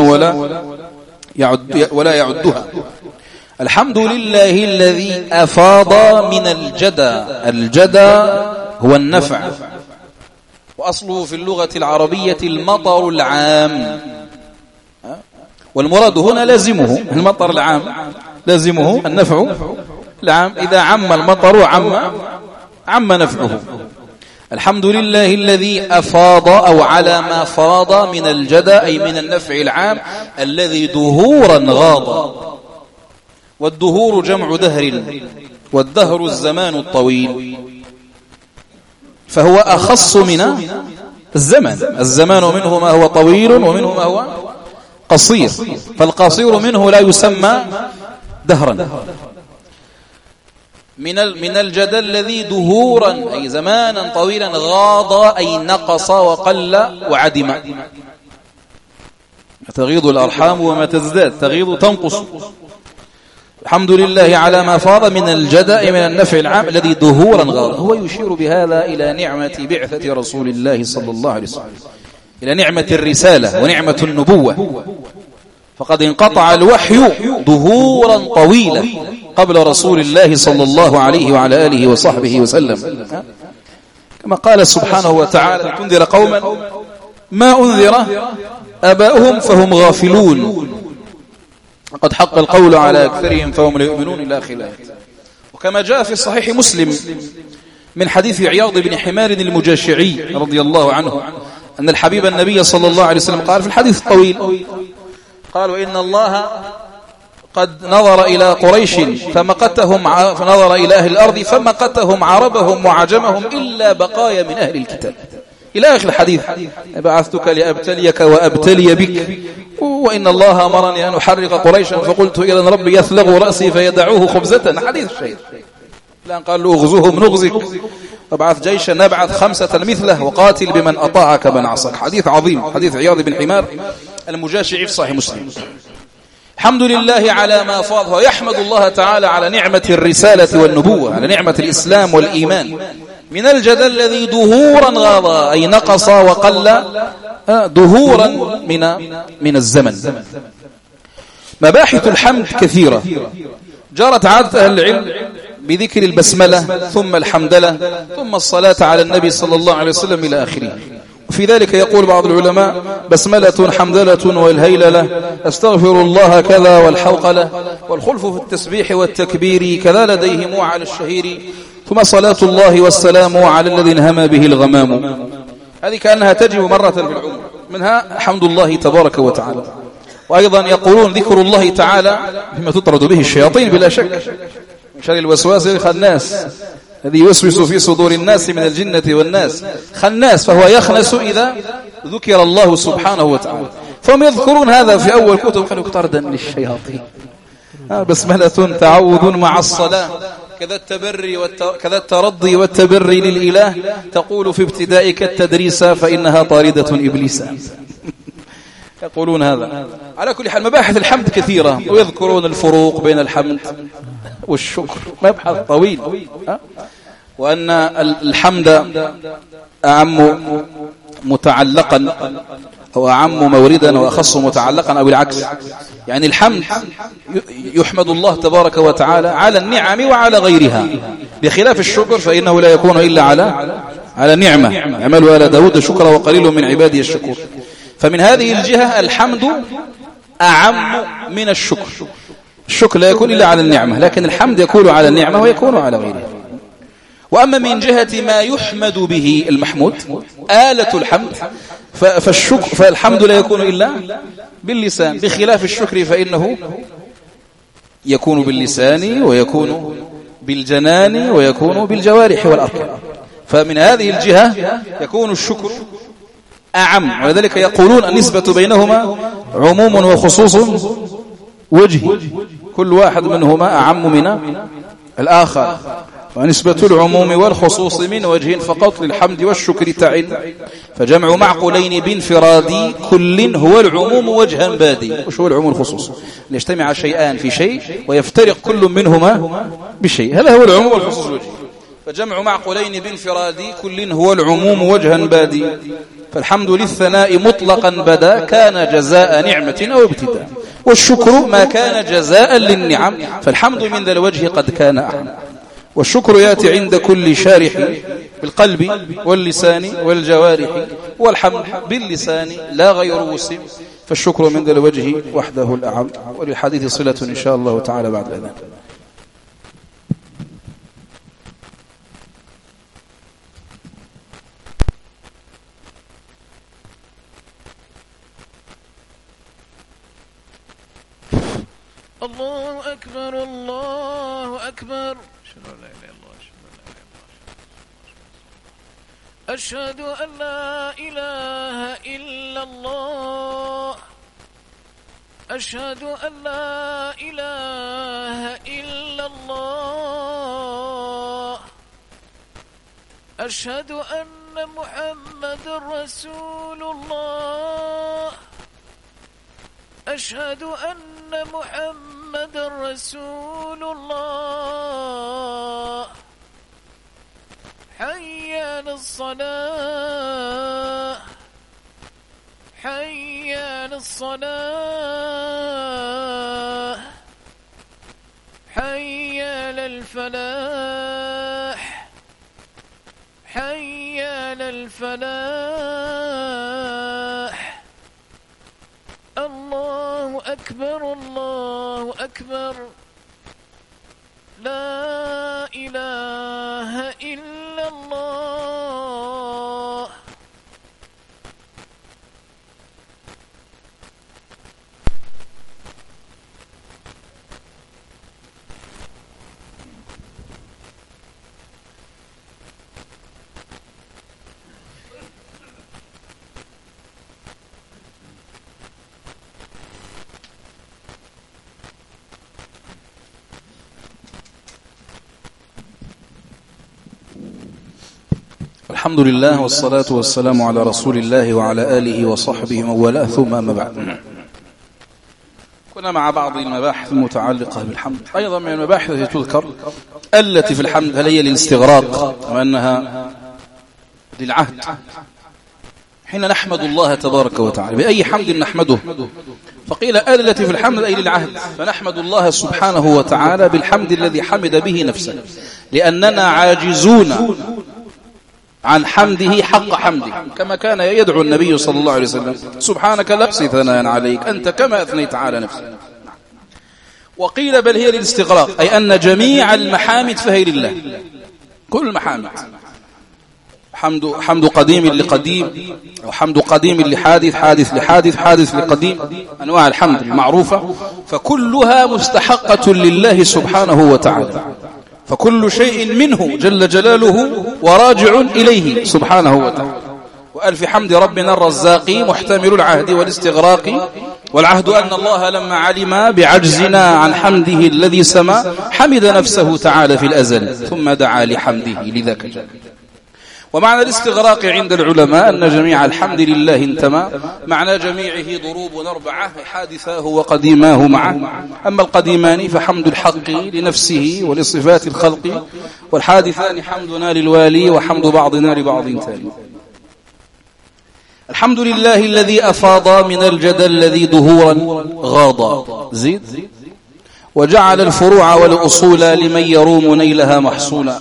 ولا يعدها. الحمد لله الذي أفاض من الجدى هو النفع، وأصله في اللغة العربية المطر العام، والمراد هنا لازمه المطر العام، لازمه النفع العام. إذا عم المطر عم نفعه. الحمد لله الذي أفاض أو على ما فاض من الجدى أي من النفع العام الذي دهورا غاض. والدهور جمع دهر، والدهر الزمان الطويل، فهو أخص من الزمان منه ما هو طويل ومنه ما هو قصير، فالقصير منه لا يسمى دهرا. من الجدل الذي دهورا أي زمانا طويلا، غاض أي نقص وقل وعدم. تغيض الأرحام وما تزداد، تغيض تنقص. الحمد لله على ما فاض من الجدأ من النفع العام الذي ظهورا غار. هو يشير بهذا إلى نعمة بعثة رسول الله صلى الله عليه وسلم، إلى نعمة الرسالة ونعمة النبوة. فقد انقطع الوحي ظهورا طويلا قبل رسول الله صلى الله عليه وعلى آله وصحبه وسلم، كما قال سبحانه وتعالى: تنذر قوما ما أنذر آباؤهم فهم غافلون قد حق القول على أكثرهم فهم لا يؤمنون إلى آخر الآيات. وكما جاء في صحيح مسلم من حديث عياض بن حمار المجاشعي رضي الله عنه أن الحبيب النبي صلى الله عليه وسلم قال في الحديث الطويل، قال: وإن الله قد نظر إلى قريش فمقتهم، فنظر إلى أهل الأرض فمقتهم عربهم وعجمهم إلا بقايا من أهل الكتاب إلى آخر الحديث. بعثتك لأبتليك وأبتلي بك، وإن الله أمرني أن أحرق قريشا فقلت إذا ربي يثلغ رأسي فيدعوه خبزة. حديث الشيء الآن قال له: اغزوهم نغزك، وابعث جيشا نبعث 5 مثله، وقاتل بمن أطاعك من عصاك. حديث عظيم، حديث عياض بن حمار المجاشعي في صحيح مسلم. الحمد لله على ما فاض، ويحمد الله تعالى على نعمة الرسالة والنبوة، على نعمة الإسلام والإيمان، من الجدل الذي ظهورا غاض، أي نقص وقل ظهورا من الزمن. مباحث الحمد كثيرة، جرت عادة أهل العلم بذكر البسملة ثم الحمدلة ثم الصلاة على النبي صلى الله عليه وسلم إلى آخره. وفي ذلك يقول بعض العلماء: بسملة حمدلة والهيللة، أستغفر الله كذا والحوقلة، والخلف في التسبيح والتكبير كذا لديهم على الشهير، ثم صلاة الله والسلام على الذي انهمى به الغمام. هذه كأنها تجب مرة في العمر، منها حمد الله تبارك وتعالى. وأيضا يقولون ذكر الله تعالى بما تطرد به الشياطين بلا شك، من شر الوسواس الخناس الذي يوسوس في صدور الناس من الجنة والناس. خناس، فهو يخنس إذا ذكر الله سبحانه وتعالى. فهم يذكرون هذا في أول كتب، قالوا طردا للشياطين. بسملة تعوذ مع الصلاة، كذا الترضي والتبري للإله، تقول في ابتدائك التدريس فإنها طاردة إبليس. يقولون هذا. على كل حال مباحث الحمد كثيرة، ويذكرون الفروق بين الحمد والشكر، مبحث طويل. وأن الحمد أعم متعلقا أو أعم موردا وأخص متعلقا، أو العكس. يعني الحمد يحمد الله تبارك وتعالى على النعم وعلى غيرها، بخلاف الشكر فإنه لا يكون إلا على نعمة. اعملوا آل داود شكرا وقليل من عبادي الشكور. فمن هذه الجهة الحمد أعم من الشكر. الشكر لا يكون إلا على النعمة، لكن الحمد يكون على النعمة ويكون على غيرها. وأما من جهة ما يحمد به المحمود، آلة الحمد، فالحمد لا يكون إلا باللسان، بخلاف الشكر فإنه يكون باللسان ويكون بالجنان ويكون بالجوارح والأركان. فمن هذه الجهة يكون الشكر أعم، ولذلك يقولون النسبة بينهما عموم وخصوص وجهي، كل واحد منهما أعم من الآخر، ونسبة العموم والخصوص من وجه فقط للحمد والشكر تعين. فجمع معقولين بانفراد كل هو العموم وجها بادي. وش هو العموم والخصوص؟ يجتمع شيئان في شيء ويفترق كل منهما بشيء، هذا هو العموم والخصوص وجه. فجمع معقولين بانفراد كل هو العموم وجها بادي. فالحمد للثناء مطلقا بدا، كان جزاء نعمة أو ابتداء. والشكر ما كان جزاء للنعم، فالحمد من ذا الوجه قد كان أعم. والشكر يأتي عند كل شارح بالقلب واللسان والجوارح، والحمد باللسان لا غير وسم، فالشكر من ذا الوجه وحده الأعم. وللحديث صلة إن شاء الله تعالى بعد الأذان. الله أكبر الله أكبر، أشهد أن لا إله إلا الله، أشهد أن لا إله إلا الله، أشهد أن محمد رسول الله، أشهد أن محمد محمد رسول الله حي على الصلاة حي على الصلاة حي على الفلاح حي على الفلاح الله أكبر الله أكبر لا إله إلا الله. الحمد لله والصلاة والسلام على رسول الله وعلى آله وصحبه وموالاه ثم أما بعد. كنا مع بعض المباحث المتعلقة بالحمد. أيضا من المباحث التي تذكر التي في الحمد هل هي الاستغراق وأنها للعهد حين نحمد الله تبارك وتعالى بأي حمد نحمده، فقيل التي في الحمد أي للعهد، فنحمد الله سبحانه وتعالى بالحمد الذي حمد به نفسه لأننا عاجزون عن حمده حق حمده، كما كان يدعو النبي صلى الله عليه وسلم سبحانك لا أحصي ثناء عليك أنت كما أثنيت على نفسك. وقيل بل هي للاستغراق أي أن جميع المحامد فهي لله، كل المحامد، حمد قديم لقديم أو حمد قديم لحادث، حادث لحادث، حادث لقديم، أنواع الحمد المعروفة فكلها مستحقة لله سبحانه وتعالى، فكل شيء منه جل جلاله وراجع إليه سبحانه وتعالى. وألف حمد ربنا الرزاق محتمل العهد والاستغراق، والعهد أن الله لما علم بعجزنا عن حمده الذي سما حمد نفسه تعالى في الأزل ثم دعا لحمده لذاك جل. ومعنى الاستغراق عند العلماء أن جميع الحمد لله انتمى، معنى جميعه ضروب أربعة حادثاه وقديماه معه، أما القديمان فحمد الحق لنفسه ولصفات الخلق، والحادثان حمدنا للوالي وحمد بعضنا لبعض تالي. الحمد لله الذي أفاض من الجدل الذي ظهورا غاضا زيد وجعل الفروع والأصول لمن يروم نيلها محصولا،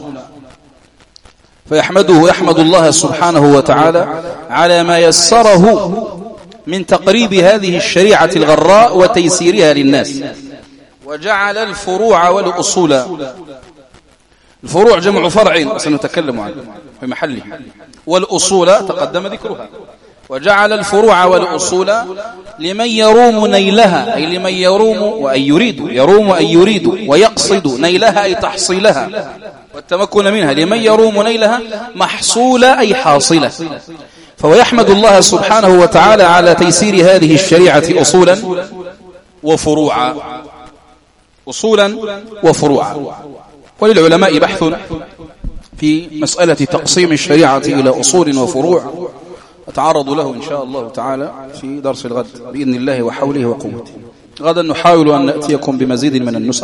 فيحمده يحمد الله سبحانه وتعالى على ما يسره من تقريب هذه الشريعة الغراء وتيسيرها للناس، وجعل الفروع والأصول، الفروع جمع فرع سنتكلم عنه في محله، والأصول تقدم ذكرها، وجعل الفروع والأصول لمن يروم نيلها أي لمن يروم وأن يريد، يروم أن يريد ويقصد نيلها أي تحصيلها والتمكن منها، لمن يروم نيلها محصولة أي حاصلة. فهو يحمد الله سبحانه وتعالى على تيسير هذه الشريعة أصولا وفروعا، أصولا وفروعا. وللعلماء بحث في مسألة تقسيم الشريعة إلى أصول وفروع أتعرض له إن شاء الله تعالى في درس الغد بإذن الله وحوله وقوته. غدا نحاول أن نأتيكم بمزيد من النسخ،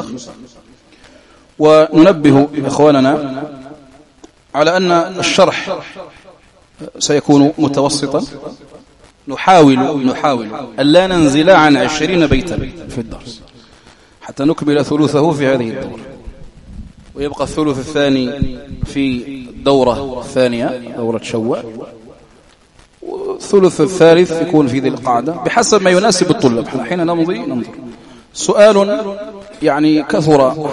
وننبه إخواننا على أن الشرح سيكون متوسطا، نحاول ألا ننزل عن 20 بيتا في الدرس حتى نكمل ثلثه في هذه الدورة، ويبقى الثلث الثاني في الدورة الثانية دورة شوال، والثلث الثالث يكون في ذي القعدة بحسب ما يناسب الطلاب. حين نمضي ننظر. سؤال يعني كثر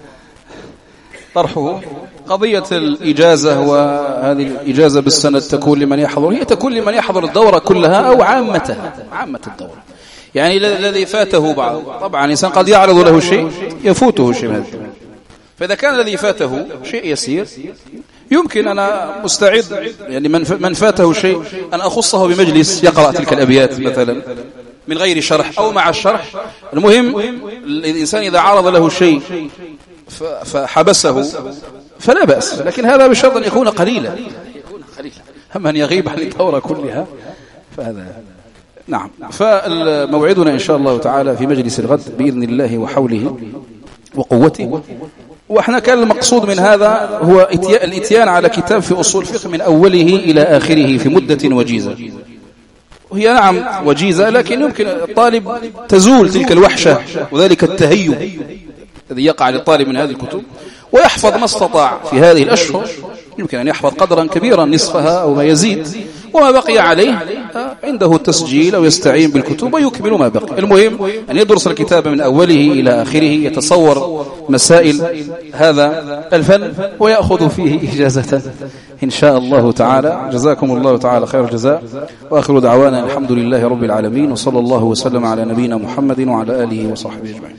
طرحه قضية الإجازة، وهذه الإجازة بالسند تكون لمن يحضر، هي تكون لمن يحضر الدورة كلها أو عامة الدورة، يعني الذي فاته بعض. طبعا الإنسان قد يعرض له شيء يفوته شيء من هذا، فإذا كان الذي فاته شيء يسير يمكن أنا مستعد يعني من فاته شيء أن أخصه بمجلس يقرأ تلك الأبيات مثلا من غير شرح أو مع الشرح. المهم الإنسان إذا عرض له شيء فحبسه فلا بأس، لكن هذا بشرط أن يكون قليلا، أما أن يغيب عن الدورة كلها فهذا نعم. فموعدنا إن شاء الله تعالى في مجلس الغد بإذن الله وحوله وقوته. وإحنا كان المقصود من هذا هو الإتيان على كتاب في أصول الفقه من أوله إلى آخره في مدة وجيزة. وهي نعم وجيزة، لكن يمكن الطالب تزول تلك الوحشة وذلك التهيب الذي يقع للطالب من هذه الكتب، ويحفظ ما استطاع في هذه الأشهر. يمكن أن يحفظ قدرا كبيرا نصفها أو ما يزيد، وما بقي عليه عنده التسجيل أو يستعين بالكتب ويكمل ما بقي. المهم أن يدرس الكتاب من أوله إلى آخره، يتصور مسائل هذا الفن ويأخذ فيه إجازة إن شاء الله تعالى. جزاكم الله تعالى خير الجزاء، وآخر دعوانا الحمد لله رب العالمين، وصلى الله وسلم على نبينا محمد وعلى آله وصحبه أجمعين.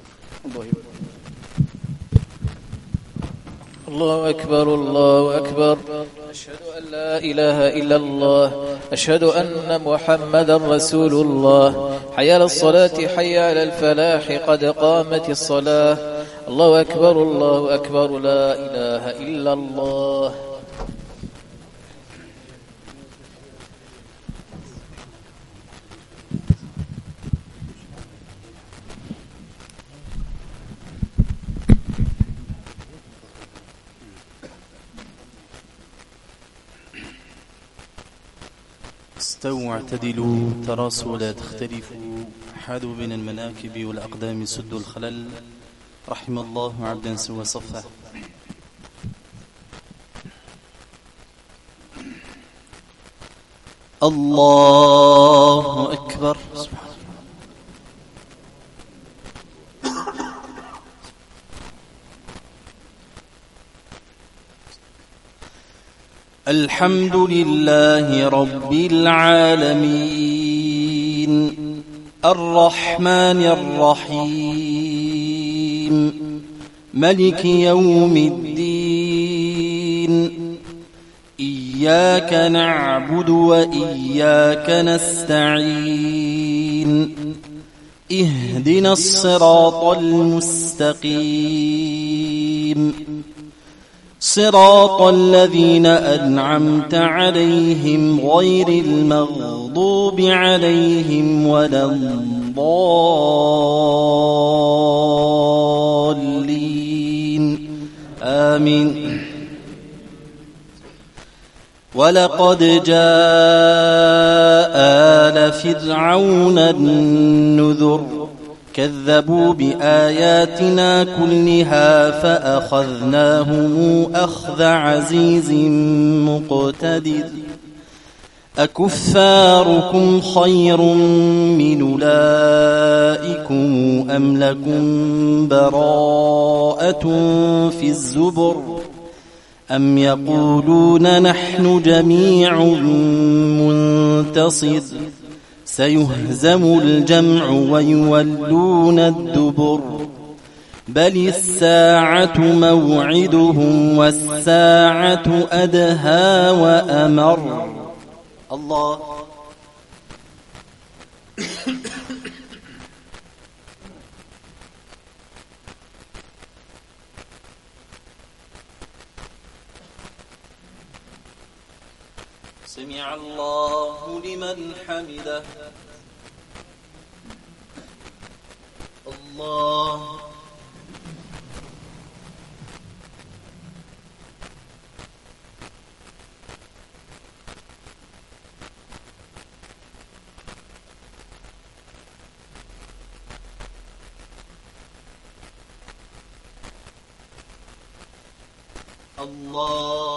الله أكبر الله أكبر. أشهد أن لا إله إلا الله. أشهد أن محمدا رسول الله. حي على الصلاة حي على الفلاح قد قامت الصلاة. الله أكبر الله أكبر. لا إله إلا الله. استووا اعتدلوا تراصوا لا تختلفوا، حادوا بين المناكب والأقدام سدوا الخلل، رحم الله عبدا سوى صفه. الله أكبر. الحمد لله رب العالمين، الرحمن الرحيم، ملك يوم الدين. إياك نعبد وإياك نستعين. اهدنا الصراط المستقيم، صراط الذين أنعمت عليهم غير المغضوب عليهم ولا الضالين. آمين. ولقد جاء آل فرعون النذر، كذبوا بآياتنا كلها فأخذناهم أخذ عزيز مقتدر. أكفاركم خير من أولئكم أم لكم براءة في الزبر، أم يقولون نحن جميع منتصر، سيهزم الجمع ويولون الدبر، بل الساعة موعدهم والساعة أدهى وأمر. الله. سمع الله لمن حمده. الله. الله.